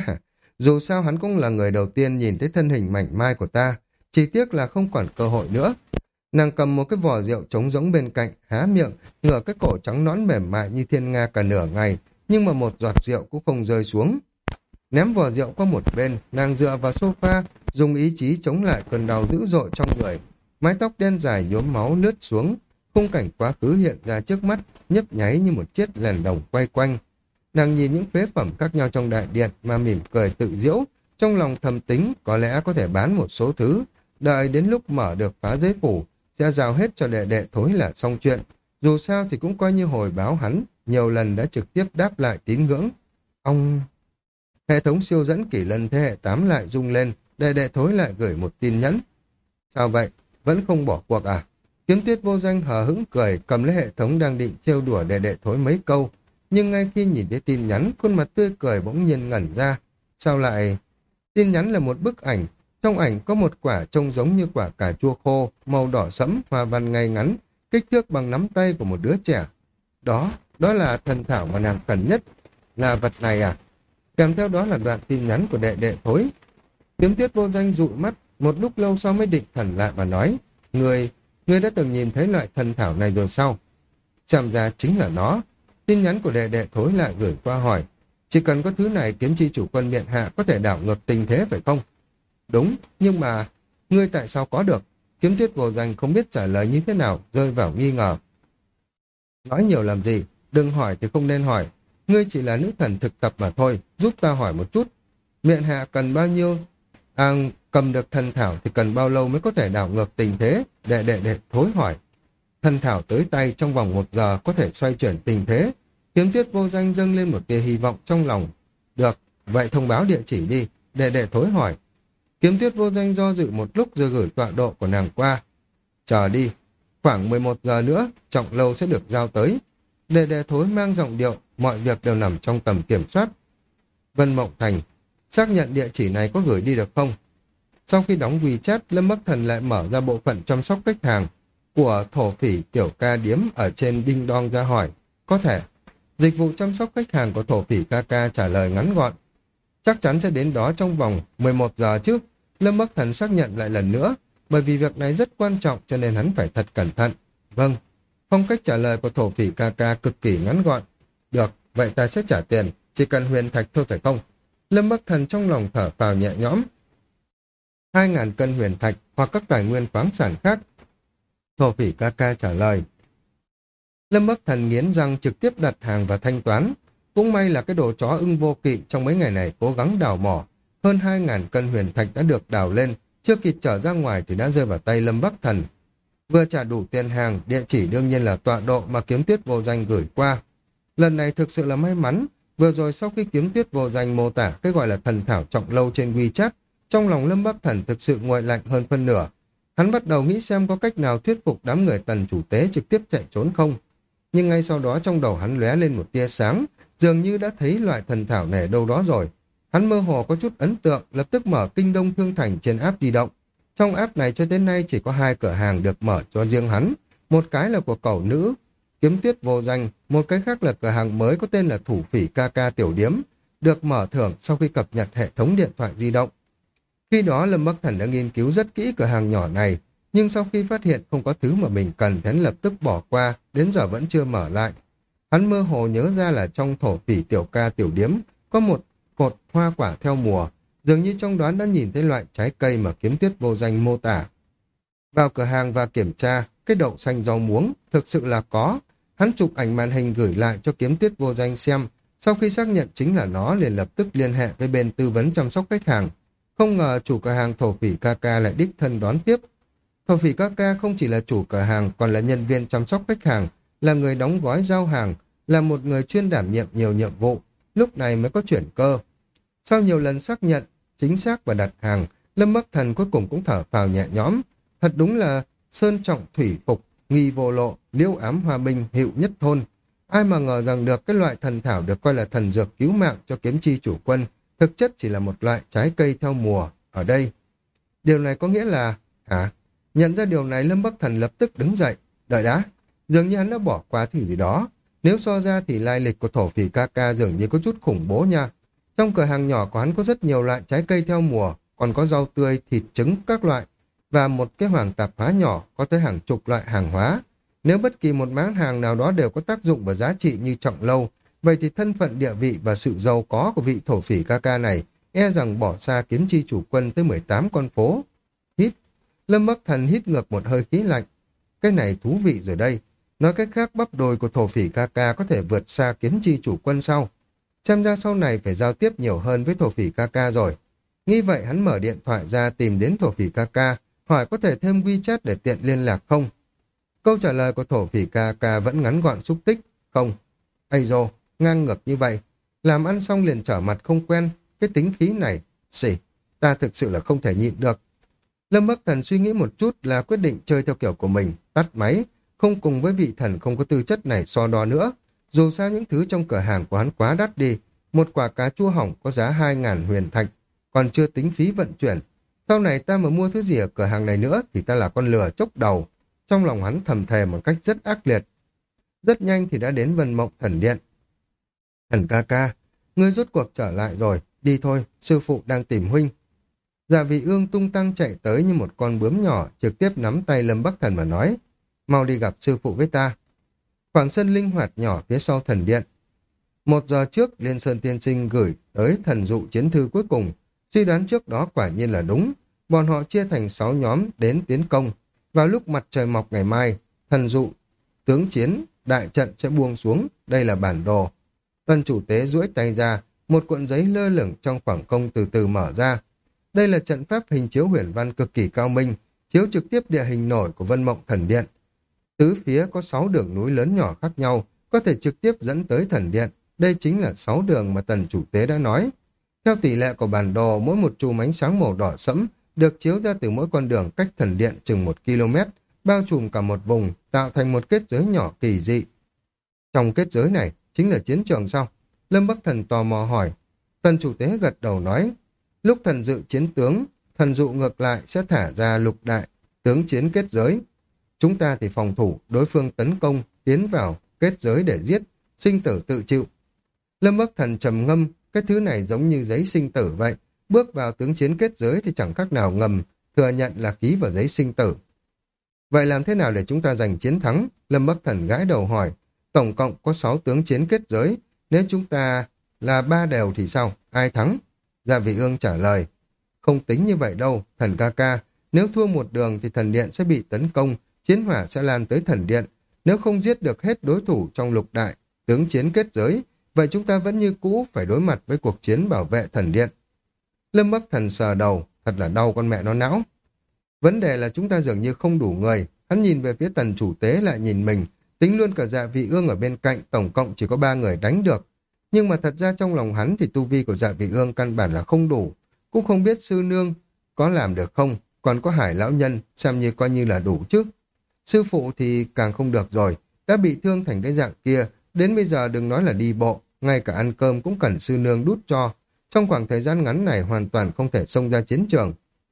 Speaker 1: Dù sao hắn cũng là người đầu tiên nhìn thấy thân hình mảnh mai của ta, chỉ tiếc là không còn cơ hội nữa. Nàng cầm một cái vò rượu trống rỗng bên cạnh, há miệng, ngửa cái cổ trắng nõn mềm mại như thiên nga cả nửa ngày, nhưng mà một giọt rượu cũng không rơi xuống. Ném vò rượu qua một bên, nàng dựa vào sofa, dùng ý chí chống lại cơn đau dữ dội trong người. Mái tóc đen dài nhuốm máu lướt xuống, khung cảnh quá khứ hiện ra trước mắt, nhấp nháy như một chiếc đèn đồng quay quanh. Nàng nhìn những phế phẩm khác nhau trong đại điện mà mỉm cười tự giễu, trong lòng thầm tính có lẽ có thể bán một số thứ, đợi đến lúc mở được phá giới phủ, sẽ giao hết cho đệ đệ Thối là xong chuyện. Dù sao thì cũng coi như hồi báo hắn, nhiều lần đã trực tiếp đáp lại tín ngưỡng. Ông... Hệ thống siêu dẫn kỷ lân thế hệ tám lại rung lên, đệ đệ Thối lại gửi một tin nhắn. Sao vậy? Vẫn không bỏ cuộc à? Kiếm Tuyết vô danh hờ hững cười, cầm lấy hệ thống đang định trêu đùa đệ đệ Thối mấy câu. Nhưng ngay khi nhìn thấy tin nhắn, khuôn mặt tươi cười bỗng nhiên ngẩn ra. Sao lại... Tin nhắn là một bức ảnh. Trong ảnh có một quả trông giống như quả cà chua khô, màu đỏ sẫm, hoa văn ngay ngắn, kích thước bằng nắm tay của một đứa trẻ. Đó, đó là thần thảo mà nàng cần nhất. Là vật này à? Kèm theo đó là đoạn tin nhắn của đệ đệ Thối. Kiếm Tuyết vô danh dụi mắt, một lúc lâu sau mới định thần lại mà nói. Người, người đã từng nhìn thấy loại thần thảo này rồi sao? Xem ra chính là nó. Tin nhắn của đệ đệ Thối lại gửi qua hỏi. Chỉ cần có thứ này kiếm chi chủ quân miện hạ có thể đảo ngược tình thế phải không? Đúng, nhưng mà ngươi tại sao có được? Kiếm Tuyết vô danh không biết trả lời như thế nào, rơi vào nghi ngờ. Nói nhiều làm gì, đừng hỏi thì không nên hỏi. Ngươi chỉ là nữ thần thực tập mà thôi, giúp ta hỏi một chút. Miện hạ cần bao nhiêu? À, cầm được thần thảo thì cần bao lâu mới có thể đảo ngược tình thế? Đệ đệ đệ Thối hỏi. Thần thảo tới tay trong vòng một giờ có thể xoay chuyển tình thế. Kiếm Tuyết vô danh dâng lên một tia hy vọng trong lòng. Được, vậy thông báo địa chỉ đi, đệ đệ Thối hỏi. Kiếm Tuyết vô danh do dự một lúc rồi gửi tọa độ của nàng qua. Chờ đi, khoảng mười một giờ nữa, trọng lâu sẽ được giao tới. Đệ đệ Thối mang giọng điệu, mọi việc đều nằm trong tầm kiểm soát. Vân Mộng Thành, xác nhận địa chỉ này có gửi đi được không? Sau khi đóng WeChat, Lâm Bắc Thần lại mở ra bộ phận chăm sóc khách hàng của thổ phỉ tiểu ca điếm ở trên Đinh Đong ra hỏi. Có thể. Dịch vụ chăm sóc khách hàng của thổ phỉ ca ca trả lời ngắn gọn. Chắc chắn sẽ đến đó trong vòng mười một giờ trước. Lâm Bắc Thần xác nhận lại lần nữa, bởi vì việc này rất quan trọng cho nên hắn phải thật cẩn thận. Vâng. Phong cách trả lời của thổ phỉ ca ca cực kỳ ngắn gọn. Được, vậy ta sẽ trả tiền, chỉ cần huyền thạch thôi phải không? Lâm Bắc Thần trong lòng thở phào nhẹ nhõm. Hai ngàn cân huyền thạch hoặc các tài nguyên khoáng sản khác. Thổ phỉ ca ca trả lời. Lâm Bắc Thần nghiến răng trực tiếp đặt hàng và thanh toán. Cũng may là cái đồ chó ưng vô kỵ trong mấy ngày này cố gắng đào mỏ. Hơn hai ngàn cân huyền thạch đã được đào lên, chưa kịp trở ra ngoài thì đã rơi vào tay Lâm Bắc Thần. Vừa trả đủ tiền hàng, địa chỉ đương nhiên là tọa độ mà Kiếm Tuyết vô danh gửi qua. Lần này thực sự là may mắn, vừa rồi sau khi Kiếm Tuyết vô danh mô tả cái gọi là thần thảo trọng lâu trên WeChat, trong lòng Lâm Bắc Thần thực sự nguội lạnh hơn phân nửa. Hắn bắt đầu nghĩ xem có cách nào thuyết phục đám người Tần chủ tế trực tiếp chạy trốn không. Nhưng ngay sau đó trong đầu hắn lóe lên một tia sáng, dường như đã thấy loại thần thảo này ở đâu đó rồi. Hắn mơ hồ có chút ấn tượng, lập tức mở Kinh Đông Thương Thành trên app di động. Trong app này cho đến nay chỉ có hai cửa hàng được mở cho riêng hắn. Một cái là của cẩu nữ, Kiếm Tuyết vô danh, một cái khác là cửa hàng mới có tên là Thủ phỉ ca ca tiểu điếm, được mở thưởng sau khi cập nhật hệ thống điện thoại di động. Khi đó Lâm Bắc Thần đã nghiên cứu rất kỹ cửa hàng nhỏ này, nhưng sau khi phát hiện không có thứ mà mình cần thì hắn lập tức bỏ qua, đến giờ vẫn chưa mở lại. Hắn mơ hồ nhớ ra là trong Thổ phỉ tiểu ca tiểu điếm có một cột hoa quả theo mùa, dường như trong đó đã nhìn thấy loại trái cây mà Kiếm Tuyết vô danh mô tả. Vào cửa hàng và kiểm tra, cái đậu xanh rau muống thực sự là có. Hắn chụp ảnh màn hình gửi lại cho Kiếm Tuyết vô danh xem, sau khi xác nhận chính là nó liền lập tức liên hệ với bên tư vấn chăm sóc khách hàng. Không ngờ chủ cửa hàng Thổ phỉ ca ca lại đích thân đón tiếp. Thổ phỉ ca ca không chỉ là chủ cửa hàng còn là nhân viên chăm sóc khách hàng, là người đóng gói giao hàng, là một người chuyên đảm nhiệm nhiều nhiệm vụ, lúc này mới có chuyển cơ. Sau nhiều lần xác nhận chính xác và đặt hàng, Lâm Bắc Thần cuối cùng cũng thở phào nhẹ nhõm. Thật đúng là sơn trọng thủy phục, nghi vô lộ, liễu ám hòa bình, hiệu nhất thôn. Ai mà ngờ rằng được cái loại thần thảo được coi là thần dược cứu mạng cho kiếm chi chủ quân, thực chất chỉ là một loại trái cây theo mùa ở đây. Điều này có nghĩa là... Hả? Nhận ra điều này Lâm Bắc Thần lập tức đứng dậy. Đợi đã, dường như hắn đã bỏ qua thứ gì đó. Nếu so ra thì lai lịch của thổ phỉ ca ca dường như có chút khủng bố nha. Trong cửa hàng nhỏ của hắn có rất nhiều loại trái cây theo mùa, còn có rau tươi, thịt trứng các loại, và một cái hoàng tạp hóa nhỏ có tới hàng chục loại hàng hóa. Nếu bất kỳ một món hàng nào đó đều có tác dụng và giá trị như trọng lâu, Vậy thì thân phận địa vị và sự giàu có của vị thổ phỉ ca ca này e rằng bỏ xa kiếm chi chủ quân tới mười tám con phố. Hít. Lâm Bắc Thần hít ngược một hơi khí lạnh. Cái này thú vị rồi đây. Nói cách khác bắp đồi của thổ phỉ ca ca có thể vượt xa kiếm chi chủ quân sau. Xem ra sau này phải giao tiếp nhiều hơn với thổ phỉ ca ca rồi. Nghĩ vậy hắn mở điện thoại ra tìm đến thổ phỉ ca ca, hỏi có thể thêm WeChat để tiện liên lạc không. Câu trả lời của thổ phỉ ca ca vẫn ngắn gọn xúc tích. Không. Ây dô, ngang ngược như vậy. Làm ăn xong liền trở mặt không quen. Cái tính khí này, xỉ, ta thực sự là không thể nhịn được. Lâm Bắc Thần suy nghĩ một chút là quyết định chơi theo kiểu của mình, tắt máy, không cùng với vị thần không có tư chất này so đo nữa. Dù sao những thứ trong cửa hàng của hắn quá đắt đi, một quả cá chua hỏng có giá hai ngàn huyền thạch, còn chưa tính phí vận chuyển. Sau này ta mà mua thứ gì ở cửa hàng này nữa thì ta là con lừa chốc đầu. Trong lòng hắn thầm thề một cách rất ác liệt. Rất nhanh thì đã đến Vân Mộng Thần Điện. Thần ca ca, ngươi rốt cuộc trở lại rồi, đi thôi, sư phụ đang tìm huynh. Dạ vị ương tung tăng chạy tới như một con bướm nhỏ, trực tiếp nắm tay Lâm Bắc Thần mà nói, mau đi gặp sư phụ với ta. Khoảng sân linh hoạt nhỏ phía sau thần điện. Một giờ trước, Liên Sơn Tiên Sinh gửi tới thần dụ chiến thư cuối cùng. Suy đoán trước đó quả nhiên là đúng. Bọn họ chia thành sáu nhóm đến tiến công. Vào lúc mặt trời mọc ngày mai, thần dụ, tướng chiến, đại trận sẽ buông xuống. Đây là bản đồ. Tân chủ tế duỗi tay ra, một cuộn giấy lơ lửng trong khoảng không từ từ mở ra. Đây là trận pháp hình chiếu huyền văn cực kỳ cao minh, chiếu trực tiếp địa hình nổi của Vân Mộng Thần Điện. Tứ phía có sáu đường núi lớn nhỏ khác nhau, có thể trực tiếp dẫn tới thần điện. Đây chính là sáu đường mà tần chủ tế đã nói. Theo tỷ lệ của bản đồ, mỗi một chùm ánh sáng màu đỏ sẫm được chiếu ra từ mỗi con đường cách thần điện chừng một ki lô mét, bao trùm cả một vùng, tạo thành một kết giới nhỏ kỳ dị. Trong kết giới này, chính là chiến trường sao? Lâm Bắc Thần tò mò hỏi. Tần chủ tế gật đầu nói, lúc thần dự chiến tướng, thần dụ ngược lại sẽ thả ra lục đại, tướng chiến kết giới. Chúng ta thì phòng thủ, đối phương tấn công, tiến vào, kết giới để giết, sinh tử tự chịu. Lâm Bắc Thần trầm ngâm, cái thứ này giống như giấy sinh tử vậy. Bước vào tướng chiến kết giới thì chẳng khác nào ngầm, thừa nhận là ký vào giấy sinh tử. Vậy làm thế nào để chúng ta giành chiến thắng? Lâm Bắc Thần gãi đầu hỏi. Tổng cộng có sáu tướng chiến kết giới, nếu chúng ta là ba đều thì sao? Ai thắng? Dạ vị ương trả lời. Không tính như vậy đâu, thần ca ca. Nếu thua một đường thì thần điện sẽ bị tấn công, chiến hỏa sẽ lan tới thần điện. Nếu không giết được hết đối thủ trong lục đại, tướng chiến kết giới, vậy chúng ta vẫn như cũ phải đối mặt với cuộc chiến bảo vệ thần điện. Lâm Bắc Thần sờ đầu, thật là đau con mẹ nó não. Vấn đề là chúng ta dường như không đủ người. Hắn nhìn về phía tần chủ tế lại nhìn mình, tính luôn cả dạ vị ương ở bên cạnh, tổng cộng chỉ có ba người đánh được. Nhưng mà thật ra trong lòng hắn thì tu vi của dạ vị ương căn bản là không đủ. Cũng không biết sư nương có làm được không, còn có Hải lão nhân, xem như coi như là đủ chứ. Sư phụ thì càng không được rồi, đã bị thương thành cái dạng kia, đến bây giờ đừng nói là đi bộ, ngay cả ăn cơm cũng cần sư nương đút cho. Trong khoảng thời gian ngắn này hoàn toàn không thể xông ra chiến trường.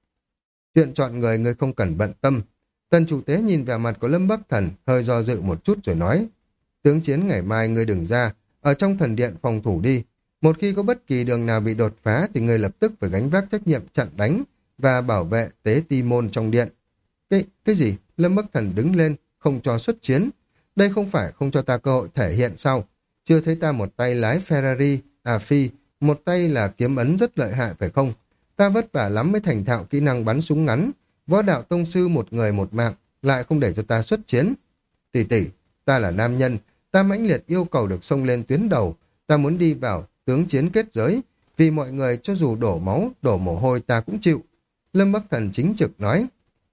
Speaker 1: Chuyện chọn người người không cần bận tâm. Tần chủ tế nhìn vào mặt của Lâm Bắc Thần, hơi do dự một chút rồi nói, tướng chiến ngày mai ngươi đừng ra, ở trong thần điện phòng thủ đi. Một khi có bất kỳ đường nào bị đột phá thì ngươi lập tức phải gánh vác trách nhiệm chặn đánh và bảo vệ tế ti môn trong điện. Cái, cái gì? Lâm Bắc Thần đứng lên, không cho xuất chiến. Đây không phải không cho ta cơ hội thể hiện sao? Chưa thấy ta một tay lái Ferrari, à phi, một tay là kiếm ấn rất lợi hại phải không? Ta vất vả lắm mới thành thạo kỹ năng bắn súng ngắn. Võ đạo tông sư một người một mạng, lại không để cho ta xuất chiến. Tỷ tỷ, ta là nam nhân, ta mãnh liệt yêu cầu được xông lên tuyến đầu. Ta muốn đi vào tướng chiến kết giới, vì mọi người cho dù đổ máu, đổ mồ hôi ta cũng chịu. Lâm Bắc Thần chính trực nói.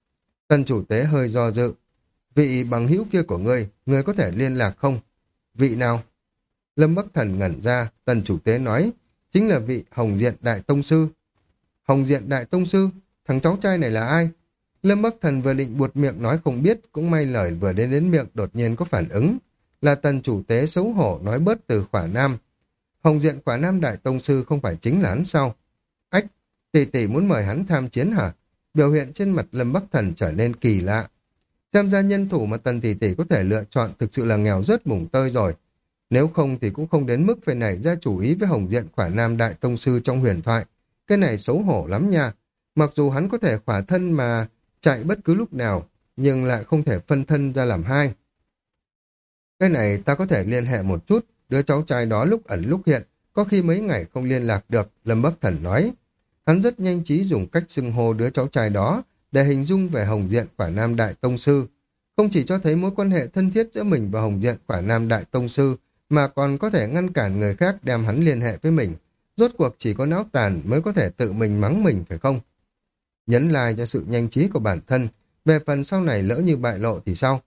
Speaker 1: Tần chủ tế hơi do dự. Vị bằng hữu kia của ngươi, ngươi có thể liên lạc không? Vị nào? Lâm Bắc Thần ngẩn ra, tần chủ tế nói, chính là vị Hồng Diện Đại Tông Sư. Hồng Diện Đại Tông Sư? Thằng cháu trai này là ai? Lâm Bắc Thần vừa định buột miệng nói không biết, cũng may lời vừa đến đến miệng đột nhiên có phản ứng. Là tần chủ tế xấu hổ nói bớt từ Khỏa Nam. Hồng Diện Khỏa Nam Đại Tông Sư không phải chính là hắn sao? Ách, tỷ tỷ muốn mời hắn tham chiến hả? Biểu hiện trên mặt Lâm Bắc Thần trở nên kỳ lạ. Xem ra nhân thủ mà tần tỷ tỷ có thể lựa chọn thực sự là nghèo rớt mùng tơi rồi. Nếu không thì cũng không đến mức phải nảy ra chủ ý với Hồng Diện Khỏa Nam Đại Tông Sư trong huyền thoại. Cái này xấu hổ lắm nha. Mặc dù hắn có thể khỏa thân mà chạy bất cứ lúc nào, nhưng lại không thể phân thân ra làm hai. Cái này ta có thể liên hệ một chút, đứa cháu trai đó lúc ẩn lúc hiện, có khi mấy ngày không liên lạc được, Lâm Bắc Thần nói. Hắn rất nhanh trí dùng cách xưng hô đứa cháu trai đó để hình dung về Hồng Diện Quả Nam Đại Tông Sư. Không chỉ cho thấy mối quan hệ thân thiết giữa mình và Hồng Diện Quả Nam Đại Tông Sư, mà còn có thể ngăn cản người khác đem hắn liên hệ với mình. Rốt cuộc chỉ có não tàn mới có thể tự mình mắng mình phải không? Nhấn like cho sự nhanh trí của bản thân, về phần sau này lỡ như bại lộ thì sao?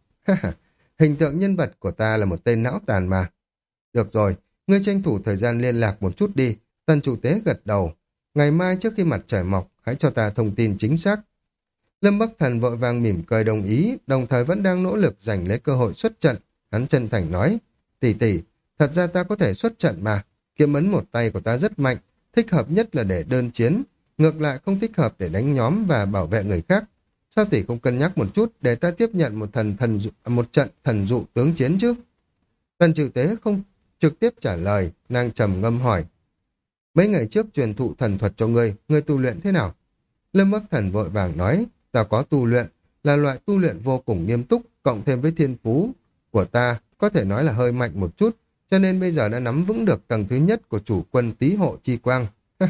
Speaker 1: Hình tượng nhân vật của ta là một tên não tàn mà. Được rồi, ngươi tranh thủ thời gian liên lạc một chút đi. Tần chủ tế gật đầu. Ngày mai trước khi mặt trời mọc, hãy cho ta thông tin chính xác. Lâm Bắc Thần vội vàng mỉm cười đồng ý, đồng thời vẫn đang nỗ lực giành lấy cơ hội xuất trận. Hắn chân thành nói, tỷ tỷ, thật ra ta có thể xuất trận mà. Kiếm ấn một tay của ta rất mạnh, thích hợp nhất là để đơn chiến. Ngược lại không thích hợp để đánh nhóm và bảo vệ người khác. Sao tỷ không cân nhắc một chút để ta tiếp nhận một thần thần dụ, một trận thần dụ tướng chiến chứ? Tần chủ tế không trực tiếp trả lời, nàng trầm ngâm hỏi. Mấy ngày trước truyền thụ thần thuật cho ngươi, ngươi tu luyện thế nào? Lâm Bắc Thần vội vàng nói, ta có tu luyện, là loại tu luyện vô cùng nghiêm túc, cộng thêm với thiên phú của ta, có thể nói là hơi mạnh một chút, cho nên bây giờ đã nắm vững được tầng thứ nhất của chủ quân Tý Hộ Chi Quang.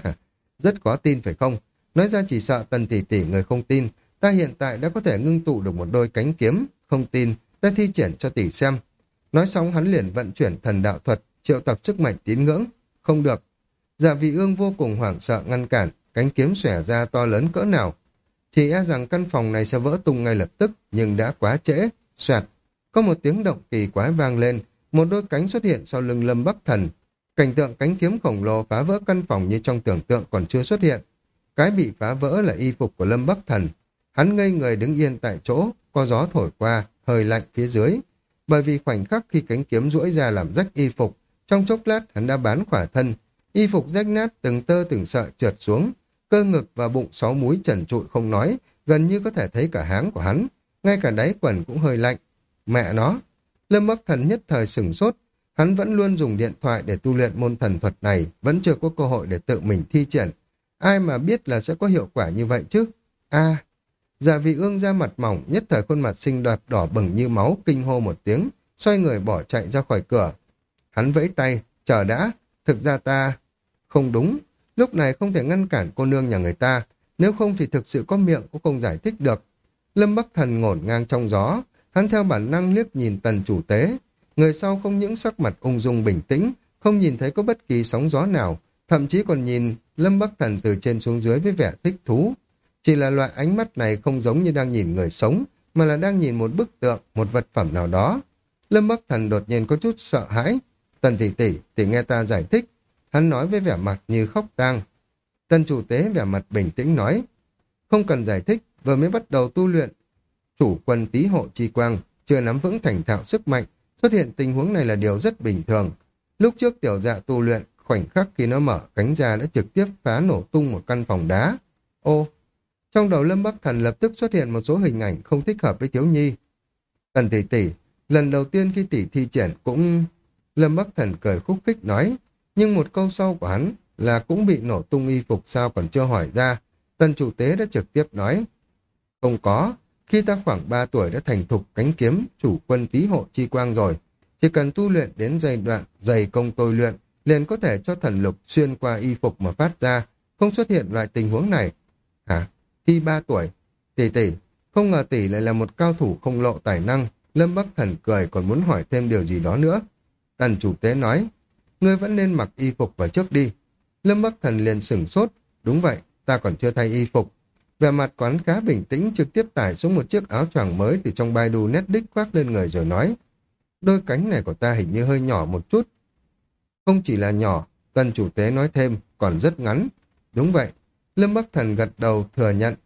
Speaker 1: Rất có tin phải không? Nói ra chỉ sợ Tần tỷ tỷ người không tin, ta hiện tại đã có thể ngưng tụ được một đôi cánh kiếm, không tin, ta thi triển cho tỷ xem. Nói xong hắn liền vận chuyển thần đạo thuật, triệu tập sức mạnh tín ngưỡng. Không được. Dạ Vị Ương vô cùng hoảng sợ ngăn cản, cánh kiếm xòe ra to lớn cỡ nào. Chỉ e rằng căn phòng này sẽ vỡ tung ngay lập tức, nhưng đã quá trễ. Xoẹt. Có một tiếng động kỳ quái vang lên, một đôi cánh xuất hiện sau lưng Lâm Bắc Thần. Cảnh tượng cánh kiếm khổng lồ phá vỡ căn phòng như trong tưởng tượng còn chưa xuất hiện. Cái bị phá vỡ là y phục của Lâm Bắc Thần. Hắn ngây người đứng yên tại chỗ, có gió thổi qua, hơi lạnh phía dưới. Bởi vì khoảnh khắc khi cánh kiếm duỗi ra làm rách y phục, trong chốc lát hắn đã bán khỏa thân. Y phục rách nát từng tơ từng sợi trượt xuống, cơ ngực và bụng sáu múi trần trụi không nói, gần như có thể thấy cả háng của hắn, ngay cả đáy quần cũng hơi lạnh. Mẹ nó! Lâm Bắc Thần nhất thời sửng sốt, hắn vẫn luôn dùng điện thoại để tu luyện môn thần thuật này, vẫn chưa có cơ hội để tự mình thi triển. Ai mà biết là sẽ có hiệu quả như vậy chứ? A, Dạ Vị Ương da mặt mỏng, nhất thời khuôn mặt xinh đẹp đỏ bừng như máu, kinh hô một tiếng, xoay người bỏ chạy ra khỏi cửa. Hắn vẫy tay, chờ đã, thực ra ta... Không đúng, lúc này không thể ngăn cản cô nương nhà người ta, nếu không thì thực sự có miệng cũng không giải thích được. Lâm Bắc Thần ngổn ngang trong gió, hắn theo bản năng liếc nhìn Tần chủ tế. Người sau không những sắc mặt ung dung bình tĩnh, không nhìn thấy có bất kỳ sóng gió nào, thậm chí còn nhìn Lâm Bắc Thần từ trên xuống dưới với vẻ thích thú. Chỉ là loại ánh mắt này không giống như đang nhìn người sống, mà là đang nhìn một bức tượng, một vật phẩm nào đó. Lâm Bắc Thần đột nhiên có chút sợ hãi. Tần tỷ tỷ, tỷ nghe ta giải thích. Hắn nói với vẻ mặt như khóc tang. Tần chủ tế vẻ mặt bình tĩnh nói, không cần giải thích, vừa mới bắt đầu tu luyện. Chủ quân Tý Hộ Chi Quang, chưa nắm vững thành thạo sức mạnh, xuất hiện tình huống này là điều rất bình thường. Lúc trước tiểu dạ tu luyện, khoảnh khắc khi nó mở cánh ra đã trực tiếp phá nổ tung một căn phòng đá. Ô, trong đầu Lâm Bắc Thần lập tức xuất hiện một số hình ảnh không thích hợp với thiếu nhi. Tần tỷ tỷ, lần đầu tiên khi tỷ thi triển cũng... Lâm Bắc Thần cười khúc khích nói, nhưng một câu sau của hắn là cũng bị nổ tung y phục sao còn chưa hỏi ra. Tần chủ tế đã trực tiếp nói, không có, khi ta khoảng ba tuổi đã thành thục cánh kiếm chủ quân Tý Hộ Chi Quang rồi. Chỉ cần tu luyện đến giai đoạn dày công tôi luyện, liền có thể cho thần lục xuyên qua y phục mà phát ra, không xuất hiện loại tình huống này. Hả? Khi ba tuổi? Tỷ tỷ, không ngờ tỷ lại là một cao thủ không lộ tài năng. Lâm Bắc Thần cười còn muốn hỏi thêm điều gì đó nữa. Tần chủ tế nói, ngươi vẫn nên mặc y phục vào trước đi. Lâm Bắc Thần liền sửng sốt, đúng vậy, ta còn chưa thay y phục. Vẻ mặt quán khá bình tĩnh, trực tiếp tải xuống một chiếc áo choàng mới từ trong Baidu Netflix khoác lên người rồi nói, đôi cánh này của ta hình như hơi nhỏ một chút. Không chỉ là nhỏ, Tần chủ tế nói thêm, còn rất ngắn. Đúng vậy, Lâm Bắc Thần gật đầu thừa nhận.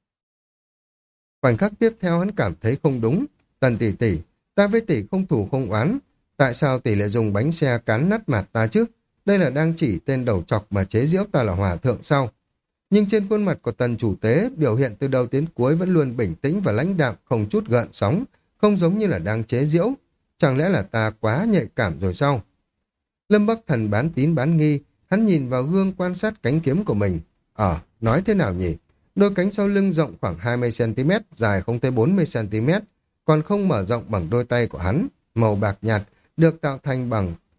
Speaker 1: Khoảnh khắc tiếp theo hắn cảm thấy không đúng. Tần tỷ tỷ, ta với tỷ không thù không oán, tại sao tỷ lại dùng bánh xe cán nát mặt ta chứ? Đây là đang chỉ tên đầu chọc mà chế giễu ta là hòa thượng sao? Nhưng trên khuôn mặt của Tần chủ tế, biểu hiện từ đầu đến cuối vẫn luôn bình tĩnh và lãnh đạm, không chút gợn sóng, không giống như là đang chế giễu. Chẳng lẽ là ta quá nhạy cảm rồi sao? Lâm Bắc Thần bán tín bán nghi, hắn nhìn vào gương quan sát cánh kiếm của mình. Ờ, nói thế nào nhỉ? Đôi cánh sau lưng rộng khoảng hai mươi xăng ti mét, dài không tới bốn mươi xăng ti mét, còn không mở rộng bằng đôi tay của hắn, màu bạc nhạt, được tạo thành bằng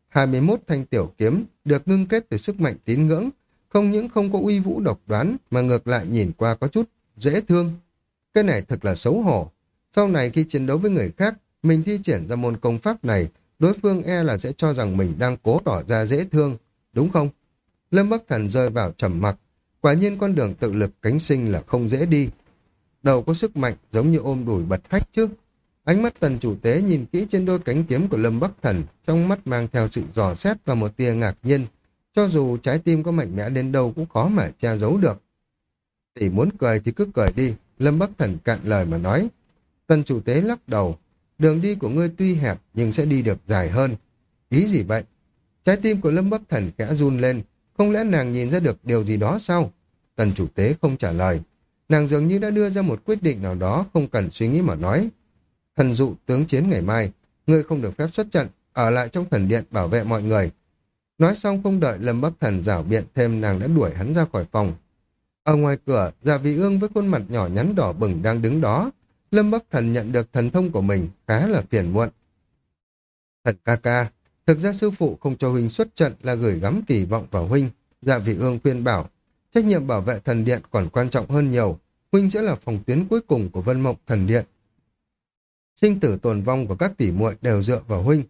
Speaker 1: hai mươi mốt thanh tiểu kiếm được ngưng kết từ sức mạnh tín ngưỡng, không những không có uy vũ độc đoán mà ngược lại nhìn qua có chút dễ thương. Cái này thật là xấu hổ. Sau này khi chiến đấu với người khác, mình thi triển ra môn công pháp này, đối phương e là sẽ cho rằng mình đang cố tỏ ra dễ thương, đúng không? Lâm Bắc Thần rơi vào trầm mặc. Quả nhiên con đường tự lực cánh sinh là không dễ đi. Đầu có sức mạnh giống như ôm đùi bật hách chứ. Ánh mắt Tần chủ tế nhìn kỹ trên đôi cánh kiếm của Lâm Bắc Thần, trong mắt mang theo sự dò xét và một tia ngạc nhiên. Cho dù trái tim có mạnh mẽ đến đâu cũng khó mà che giấu được. Tỷ muốn cười thì cứ cười đi, Lâm Bắc Thần cạn lời mà nói. Tần chủ tế lắc đầu. Đường đi của ngươi tuy hẹp nhưng sẽ đi được dài hơn. Ý gì vậy? Trái tim của Lâm Bắc Thần khẽ run lên. Không lẽ nàng nhìn ra được điều gì đó sao? Tần chủ tế không trả lời. Nàng dường như đã đưa ra một quyết định nào đó, không cần suy nghĩ mà nói. Thần dụ tướng chiến ngày mai, ngươi không được phép xuất trận, ở lại trong thần điện bảo vệ mọi người. Nói xong không đợi Lâm Bắc Thần giảo biện thêm, nàng đã đuổi hắn ra khỏi phòng. Ở ngoài cửa, Dạ Vị Ương với khuôn mặt nhỏ nhắn đỏ bừng đang đứng đó. Lâm Bắc Thần nhận được thần thông của mình, khá là phiền muộn. Thật ca ca, thực ra sư phụ không cho huynh xuất trận là gửi gắm kỳ vọng vào huynh. Dạ Vị Ương khuyên bảo, trách nhiệm bảo vệ thần điện còn quan trọng hơn nhiều. Huynh sẽ là phòng tuyến cuối cùng của Vân Mộng thần điện. Sinh tử tồn vong của các tỷ muội đều dựa vào huynh.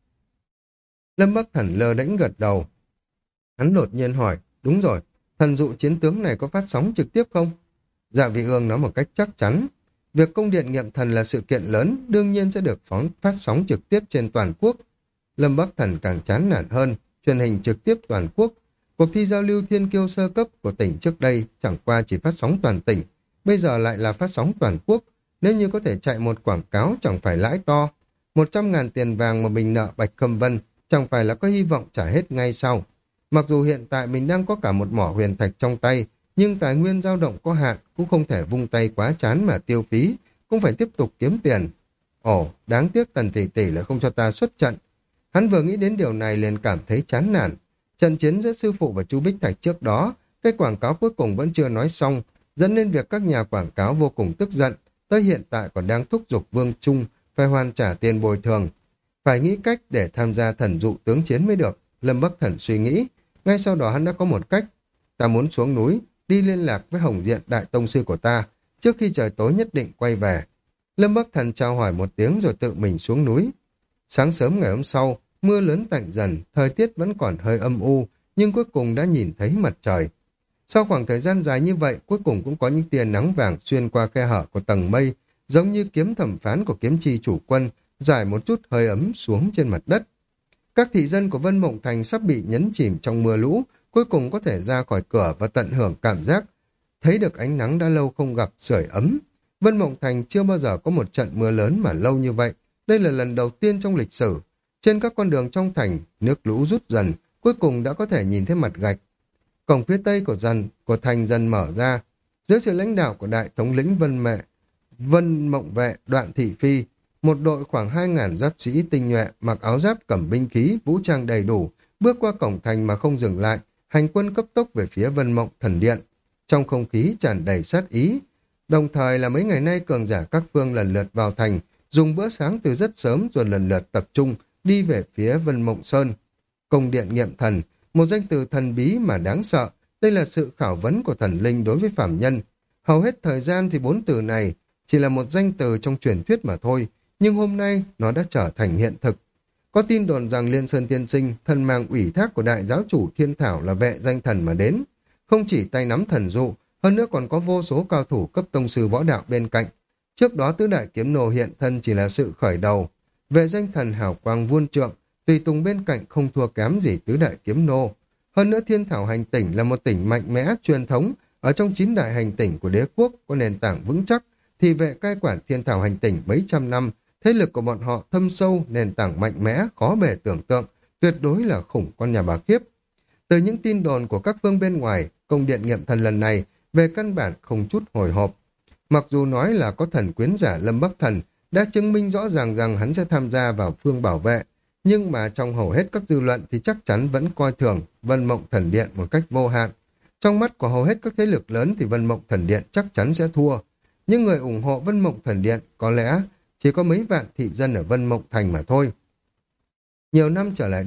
Speaker 1: Lâm Bắc Thần lơ đễnh gật đầu. Hắn đột nhiên hỏi, đúng rồi, thần dụ chiến tướng này có phát sóng trực tiếp không? Dạ Vị Ương nói một cách chắc chắn. Việc cung điện nghiệm thần là sự kiện lớn, đương nhiên sẽ được phóng phát sóng trực tiếp trên toàn quốc. Lâm Bắc Thần càng chán nản hơn, truyền hình trực tiếp toàn quốc. Cuộc thi giao lưu thiên kiêu sơ cấp của tỉnh trước đây chẳng qua chỉ phát sóng toàn tỉnh, bây giờ lại là phát sóng toàn quốc. Nếu như có thể chạy một quảng cáo chẳng phải lãi to. Một trăm ngàn tiền vàng mà mình nợ Bạch Khâm Vân chẳng phải là có hy vọng trả hết ngay sau. Mặc dù hiện tại mình đang có cả một mỏ huyền thạch trong tay, nhưng tài nguyên dao động có hạn, cũng không thể vung tay quá chán mà tiêu phí, cũng phải tiếp tục kiếm tiền. Ồ, đáng tiếc Tần tỷ tỷ lại không cho ta xuất trận. Hắn vừa nghĩ đến điều này liền cảm thấy chán nản. Trận chiến giữa sư phụ và chú Bích Thạch trước đó, cái quảng cáo cuối cùng vẫn chưa nói xong, dẫn đến việc các nhà quảng cáo vô cùng tức giận, tới hiện tại còn đang thúc giục Vương Trung phải hoàn trả tiền bồi thường. Phải nghĩ cách để tham gia thần dụ tướng chiến mới được. Lâm Bắc Thần suy nghĩ, ngay sau đó hắn đã có một cách. Ta muốn xuống núi, đi liên lạc với Hồng Diện đại tông sư của ta, trước khi trời tối nhất định quay về. Lâm Bắc Thần chào hỏi một tiếng rồi tự mình xuống núi. Sáng sớm ngày hôm sau, mưa lớn tạnh dần, thời tiết vẫn còn hơi âm u, nhưng cuối cùng đã nhìn thấy mặt trời. Sau khoảng thời gian dài như vậy, cuối cùng cũng có những tia nắng vàng xuyên qua khe hở của tầng mây, giống như kiếm thẩm phán của kiếm chi chủ quân, giải một chút hơi ấm xuống trên mặt đất. Các thị dân của Vân Mộng Thành sắp bị nhấn chìm trong mưa lũ, cuối cùng có thể ra khỏi cửa và tận hưởng cảm giác thấy được ánh nắng đã lâu không gặp, sưởi ấm. Vân Mộng Thành chưa bao giờ có một trận mưa lớn mà lâu như vậy. Đây là lần đầu tiên trong lịch sử. Trên các con đường trong thành, nước lũ rút dần, cuối cùng đã có thể nhìn thấy mặt gạch. Cổng phía tây của dần của thành dần mở ra. Dưới sự lãnh đạo của đại thống lĩnh Vân Mệ, Vân Mộng Vệ, Đoạn Thị Phi, một đội khoảng hai ngàn giáp sĩ tinh nhuệ, mặc áo giáp cầm binh khí, vũ trang đầy đủ, bước qua cổng thành mà không dừng lại, hành quân cấp tốc về phía Vân Mộng Thần Điện. Trong không khí tràn đầy sát ý. Đồng thời là mấy ngày nay cường giả các phương lần lượt vào thành, dùng bữa sáng từ rất sớm rồi lần lượt tập trung đi về phía Vân Mộng Sơn. Cung điện nghiệm thần, một danh từ thần bí mà đáng sợ, đây là sự khảo vấn của thần linh đối với phàm nhân. Hầu hết thời gian thì bốn từ này chỉ là một danh từ trong truyền thuyết mà thôi, nhưng hôm nay nó đã trở thành hiện thực. Có tin đồn rằng Liên Sơn Tiên Sinh, thần mang ủy thác của đại giáo chủ Thiên Thảo là vệ danh thần mà đến. Không chỉ tay nắm thần dụ, hơn nữa còn có vô số cao thủ cấp tông sư võ đạo bên cạnh. Trước đó tứ đại kiếm nô hiện thân chỉ là sự khởi đầu. Vệ danh thần hào quang vuông trượng, tùy tùng bên cạnh không thua kém gì tứ đại kiếm nô. Hơn nữa Thiên Thảo hành tỉnh là một tỉnh mạnh mẽ truyền thống, ở trong chín đại hành tỉnh của đế quốc có nền tảng vững chắc, thì vệ cai quản Thiên Thảo hành tỉnh mấy trăm năm, thế lực của bọn họ thâm sâu, nền tảng mạnh mẽ, khó bề tưởng tượng, tuyệt đối là khủng con nhà bà khiếp. Từ những tin đồn của các phương bên ngoài, cung điện nghiệm thần lần này về căn bản không chút hồi hộp. Mặc dù nói là có thần quyến giả Lâm Bắc Thần đã chứng minh rõ ràng rằng hắn sẽ tham gia vào phương bảo vệ, nhưng mà trong hầu hết các dư luận thì chắc chắn vẫn coi thường Vân Mộng Thần Điện một cách vô hạn. Trong mắt của hầu hết các thế lực lớn thì Vân Mộng Thần Điện chắc chắn sẽ thua. Nhưng người ủng hộ Vân Mộng Thần Điện có lẽ chỉ có mấy vạn thị dân ở Vân Mộng Thành mà thôi. Nhiều năm trở lại đây,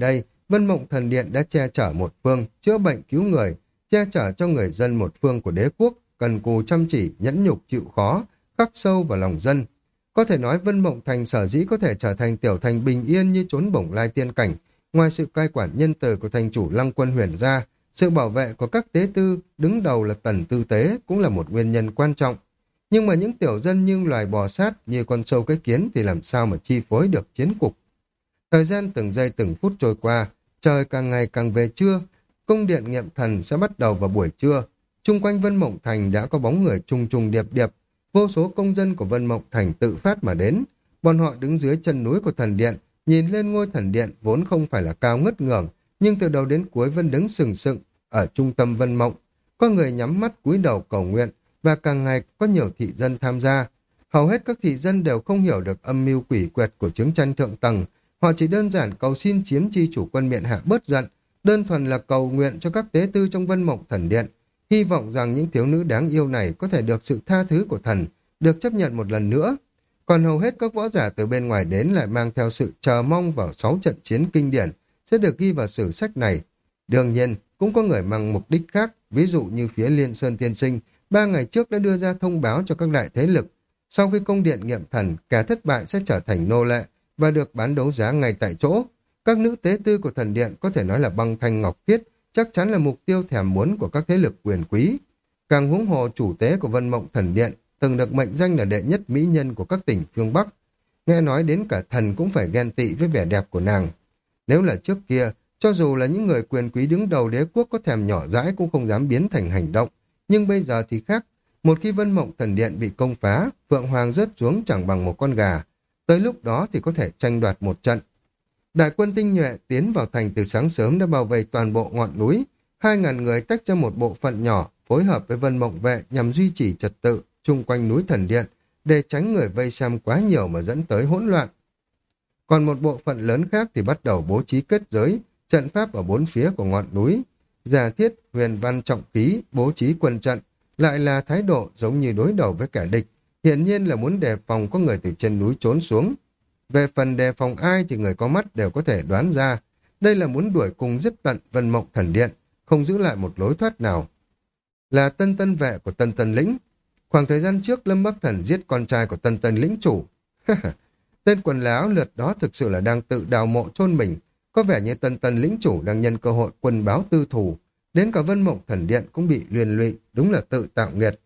Speaker 1: Vân Mộng Thần Điện đã che chở một phương, chữa bệnh cứu người, che chở cho người dân một phương của đế quốc, cần cù chăm chỉ, nhẫn nhục chịu khó, khắc sâu vào lòng dân. Có thể nói Vân Mộng Thành sở dĩ có thể trở thành tiểu thành bình yên như chốn bổng lai tiên cảnh, ngoài sự cai quản nhân từ của thành chủ Lăng Quân Huyền ra, sự bảo vệ của các tế tư, đứng đầu là Tần Tư Tế cũng là một nguyên nhân quan trọng. Nhưng mà những tiểu dân như loài bò sát, như con sâu cái kiến thì làm sao mà chi phối được chiến cục. Thời gian từng giây từng phút trôi qua, trời càng ngày càng về trưa, cung điện nghiệm thần sẽ bắt đầu vào buổi trưa. Chung quanh Vân Mộng Thành đã có bóng người trùng trùng điệp điệp, vô số công dân của Vân Mộng Thành tự phát mà đến. Bọn họ đứng dưới chân núi của thần điện, nhìn lên ngôi thần điện vốn không phải là cao ngất ngưởng, nhưng từ đầu đến cuối vẫn đứng sừng sững ở trung tâm Vân Mộng. Có người nhắm mắt cúi đầu cầu nguyện, và càng ngày có nhiều thị dân tham gia. Hầu hết các thị dân đều không hiểu được âm mưu quỷ quyệt của chứng tranh thượng tầng. Họ chỉ đơn giản cầu xin chiếm chi chủ quân miện hạ bớt giận, đơn thuần là cầu nguyện cho các tế tư trong Vân Mộng Thần Điện, hy vọng rằng những thiếu nữ đáng yêu này có thể được sự tha thứ của thần, được chấp nhận một lần nữa. Còn hầu hết các võ giả từ bên ngoài đến lại mang theo sự chờ mong vào sáu trận chiến kinh điển sẽ được ghi vào sử sách này. Đương nhiên, cũng có người mang mục đích khác, ví dụ như phía Liên Sơn Tiên Sinh, ba ngày trước đã đưa ra thông báo cho các đại thế lực. Sau khi cung điện nghiệm thần, kẻ thất bại sẽ trở thành nô lệ và được bán đấu giá ngay tại chỗ. Các nữ tế tư của thần điện có thể nói là băng thanh ngọc khiết, chắc chắn là mục tiêu thèm muốn của các thế lực quyền quý. Càng huống hồ chủ tế của Vân Mộng Thần Điện từng được mệnh danh là đệ nhất mỹ nhân của các tỉnh phương Bắc. Nghe nói đến cả thần cũng phải ghen tị với vẻ đẹp của nàng. Nếu là trước kia, cho dù là những người quyền quý đứng đầu đế quốc có thèm nhỏ dãi cũng không dám biến thành hành động. Nhưng bây giờ thì khác. Một khi Vân Mộng Thần Điện bị công phá, Phượng Hoàng rớt xuống chẳng bằng một con gà. Tới lúc đó thì có thể tranh đoạt một trận. Đại quân tinh nhuệ tiến vào thành từ sáng sớm đã bao vây toàn bộ ngọn núi. Hai ngàn người tách ra một bộ phận nhỏ, phối hợp với Vân Mộng Vệ nhằm duy trì trật tự chung quanh núi Thần Điện, để tránh người vây xem quá nhiều mà dẫn tới hỗn loạn. Còn một bộ phận lớn khác thì bắt đầu bố trí kết giới, trận pháp ở bốn phía của ngọn núi. Giả thiết, huyền văn trọng ký, bố trí quân trận, lại là thái độ giống như đối đầu với kẻ địch, hiển nhiên là muốn đề phòng có người từ trên núi trốn xuống. Về phần đề phòng ai thì người có mắt đều có thể đoán ra, đây là muốn đuổi cùng giết tận Vân Mộng Thần Điện, không giữ lại một lối thoát nào. Là Tân Tân Vệ của Tân Tân Lĩnh. Khoảng thời gian trước Lâm Bắc Thần giết con trai của Tân Tân Lĩnh chủ. Tên quần lá áo lượt đó thực sự là đang tự đào mộ chôn mình. Có vẻ như Tân Tân Lĩnh chủ đang nhân cơ hội quân báo tư thù. Đến cả Vân Mộng Thần Điện cũng bị liên lụy, đúng là tự tạo nghiệt.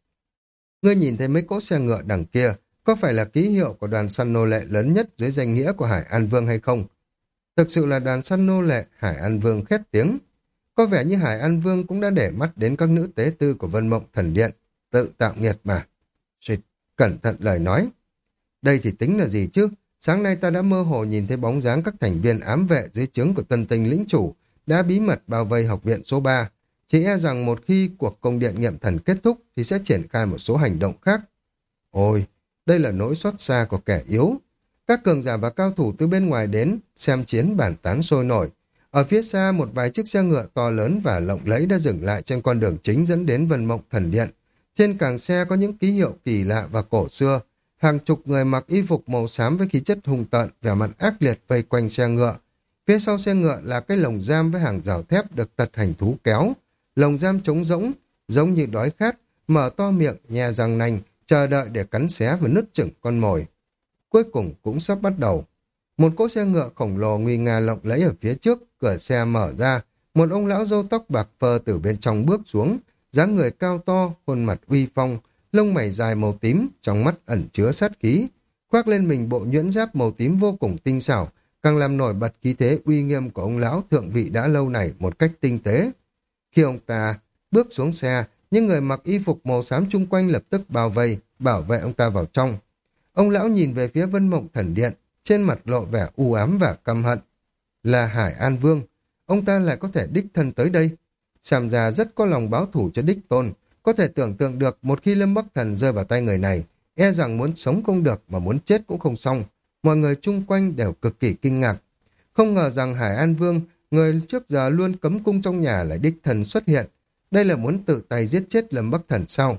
Speaker 1: Ngươi nhìn thấy mấy cỗ xe ngựa đằng kia, có phải là ký hiệu của đoàn săn nô lệ lớn nhất dưới danh nghĩa của Hải An Vương hay không? Thực sự là đoàn săn nô lệ, Hải An Vương khét tiếng. Có vẻ như Hải An Vương cũng đã để mắt đến các nữ tế tư của Vân Mộng Thần Điện, tự tạo nghiệt mà. Xịt, cẩn thận lời nói. Đây thì tính là gì chứ? Sáng nay ta đã mơ hồ nhìn thấy bóng dáng các thành viên ám vệ dưới trướng của Tân Tinh Lĩnh chủ đã bí mật bao vây học viện số ba. Chỉ e rằng một khi cuộc công điện nghiệm thần kết thúc thì sẽ triển khai một số hành động khác. Ôi, đây là nỗi xót xa của kẻ yếu. Các cường giả và cao thủ từ bên ngoài đến xem chiến bàn tán sôi nổi. Ở phía xa một vài chiếc xe ngựa to lớn và lộng lẫy đã dừng lại trên con đường chính dẫn đến Vân Mộng Thần Điện. Trên càng xe có những ký hiệu kỳ lạ và cổ xưa. Hàng chục người mặc y phục màu xám với khí chất hung tợn, vẻ mặt ác liệt vây quanh xe ngựa. Phía sau xe ngựa là cái lồng giam với hàng rào thép được tật hành thú kéo. Lồng giam trống rỗng, giống như đói khát, mở to miệng, nhe răng nanh, chờ đợi để cắn xé và nứt chửng con mồi. Cuối cùng cũng sắp bắt đầu. Một cỗ xe ngựa khổng lồ nguy nga lộng lẫy ở phía trước, cửa xe mở ra, một ông lão râu tóc bạc phơ từ bên trong bước xuống, dáng người cao to, khuôn mặt uy phong, lông mày dài màu tím, trong mắt ẩn chứa sát khí, khoác lên mình bộ nhuyễn giáp màu tím vô cùng tinh xảo, càng làm nổi bật khí thế uy nghiêm của ông lão thượng vị đã lâu này một cách tinh tế. Khi ông ta bước xuống xe, những người mặc y phục màu xám chung quanh lập tức bao vây, bảo vệ ông ta vào trong. Ông lão nhìn về phía Vân Mộng Thần Điện, trên mặt lộ vẻ u ám và căm hận. Là Hải An Vương, ông ta lại có thể đích thân tới đây. Xem ra rất có lòng báo thủ cho đích tôn, có thể tưởng tượng được một khi Lâm Bắc Thần rơi vào tay người này, e rằng muốn sống không được mà muốn chết cũng không xong. Mọi người chung quanh đều cực kỳ kinh ngạc. Không ngờ rằng Hải An Vương, người trước giờ luôn cấm cung trong nhà lại đích thần xuất hiện. Đây là muốn tự tay giết chết Lâm Bắc Thần sao?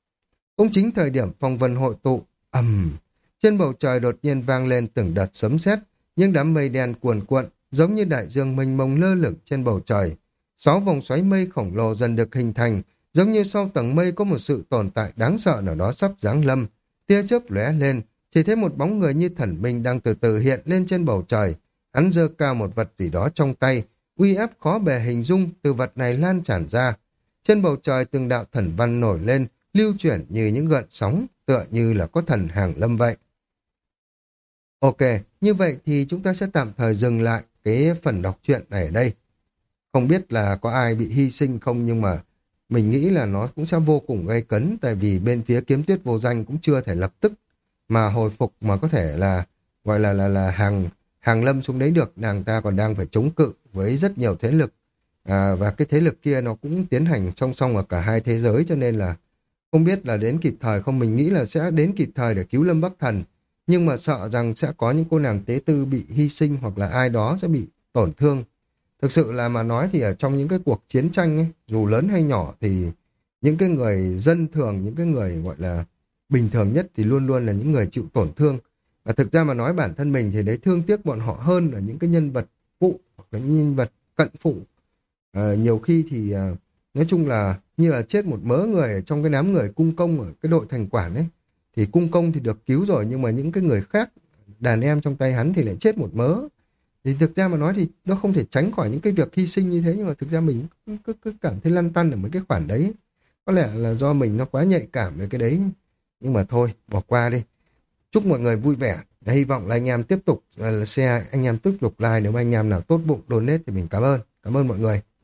Speaker 1: Cũng chính thời điểm phong vân hội tụ, ầm, trên bầu trời đột nhiên vang lên từng đợt sấm sét, những đám mây đen cuồn cuộn, giống như đại dương mênh mông lơ lửng trên bầu trời. Sáu vòng xoáy mây khổng lồ dần được hình thành, giống như sau tầng mây có một sự tồn tại đáng sợ nào đó sắp giáng lâm. Tia chớp lóe lên, chỉ thấy một bóng người như thần minh đang từ từ hiện lên trên bầu trời. Hắn giơ cao một vật gì đó trong tay, uy áp khó bề hình dung từ vật này lan tràn ra. Trên bầu trời từng đạo thần văn nổi lên, lưu chuyển như những gợn sóng, tựa như là có thần hàng lâm vậy. Ok, như vậy thì chúng ta sẽ tạm thời dừng lại cái phần đọc truyện này ở đây. Không biết là có ai bị hy sinh không, nhưng mà mình nghĩ là nó cũng sẽ vô cùng gay cấn, tại vì bên phía kiếm tuyết vô danh cũng chưa thể lập tức mà hồi phục, mà có thể là gọi là là là hàng hàng lâm xuống đấy được. Nàng ta còn đang phải chống cự với rất nhiều thế lực, à, và cái thế lực kia nó cũng tiến hành song song ở cả hai thế giới, cho nên là không biết là đến kịp thời không. Mình nghĩ là sẽ đến kịp thời để cứu Lâm Bắc Thần, nhưng mà sợ rằng sẽ có những cô nàng tế tư bị hy sinh, hoặc là ai đó sẽ bị tổn thương. Thực sự là mà nói thì ở trong những cái cuộc chiến tranh ấy, dù lớn hay nhỏ, thì những cái người dân thường, những cái người gọi là bình thường nhất thì luôn luôn là những người chịu tổn thương. Và thực ra mà nói bản thân mình thì đấy thương tiếc bọn họ hơn là những cái nhân vật phụ, hoặc là những nhân vật cận phụ. À, nhiều khi thì à, nói chung là như là chết một mớ người ở trong cái đám người cung công ở cái đội thành quản ấy, thì cung công thì được cứu rồi, nhưng mà những cái người khác, đàn em trong tay hắn thì lại chết một mớ. Thì thực ra mà nói thì nó không thể tránh khỏi những cái việc hy sinh như thế, nhưng mà thực ra mình cứ, cứ, cứ cảm thấy lăn tăn ở mấy cái khoản đấy. Có lẽ là do mình nó quá nhạy cảm với cái đấy, nhưng mà thôi, bỏ qua đi. Chúc mọi người vui vẻ. Và hy vọng là anh em tiếp tục uh, share, anh em tiếp tục like. Nếu mà anh em nào tốt bụng donate thì mình cảm ơn. Cảm ơn mọi người.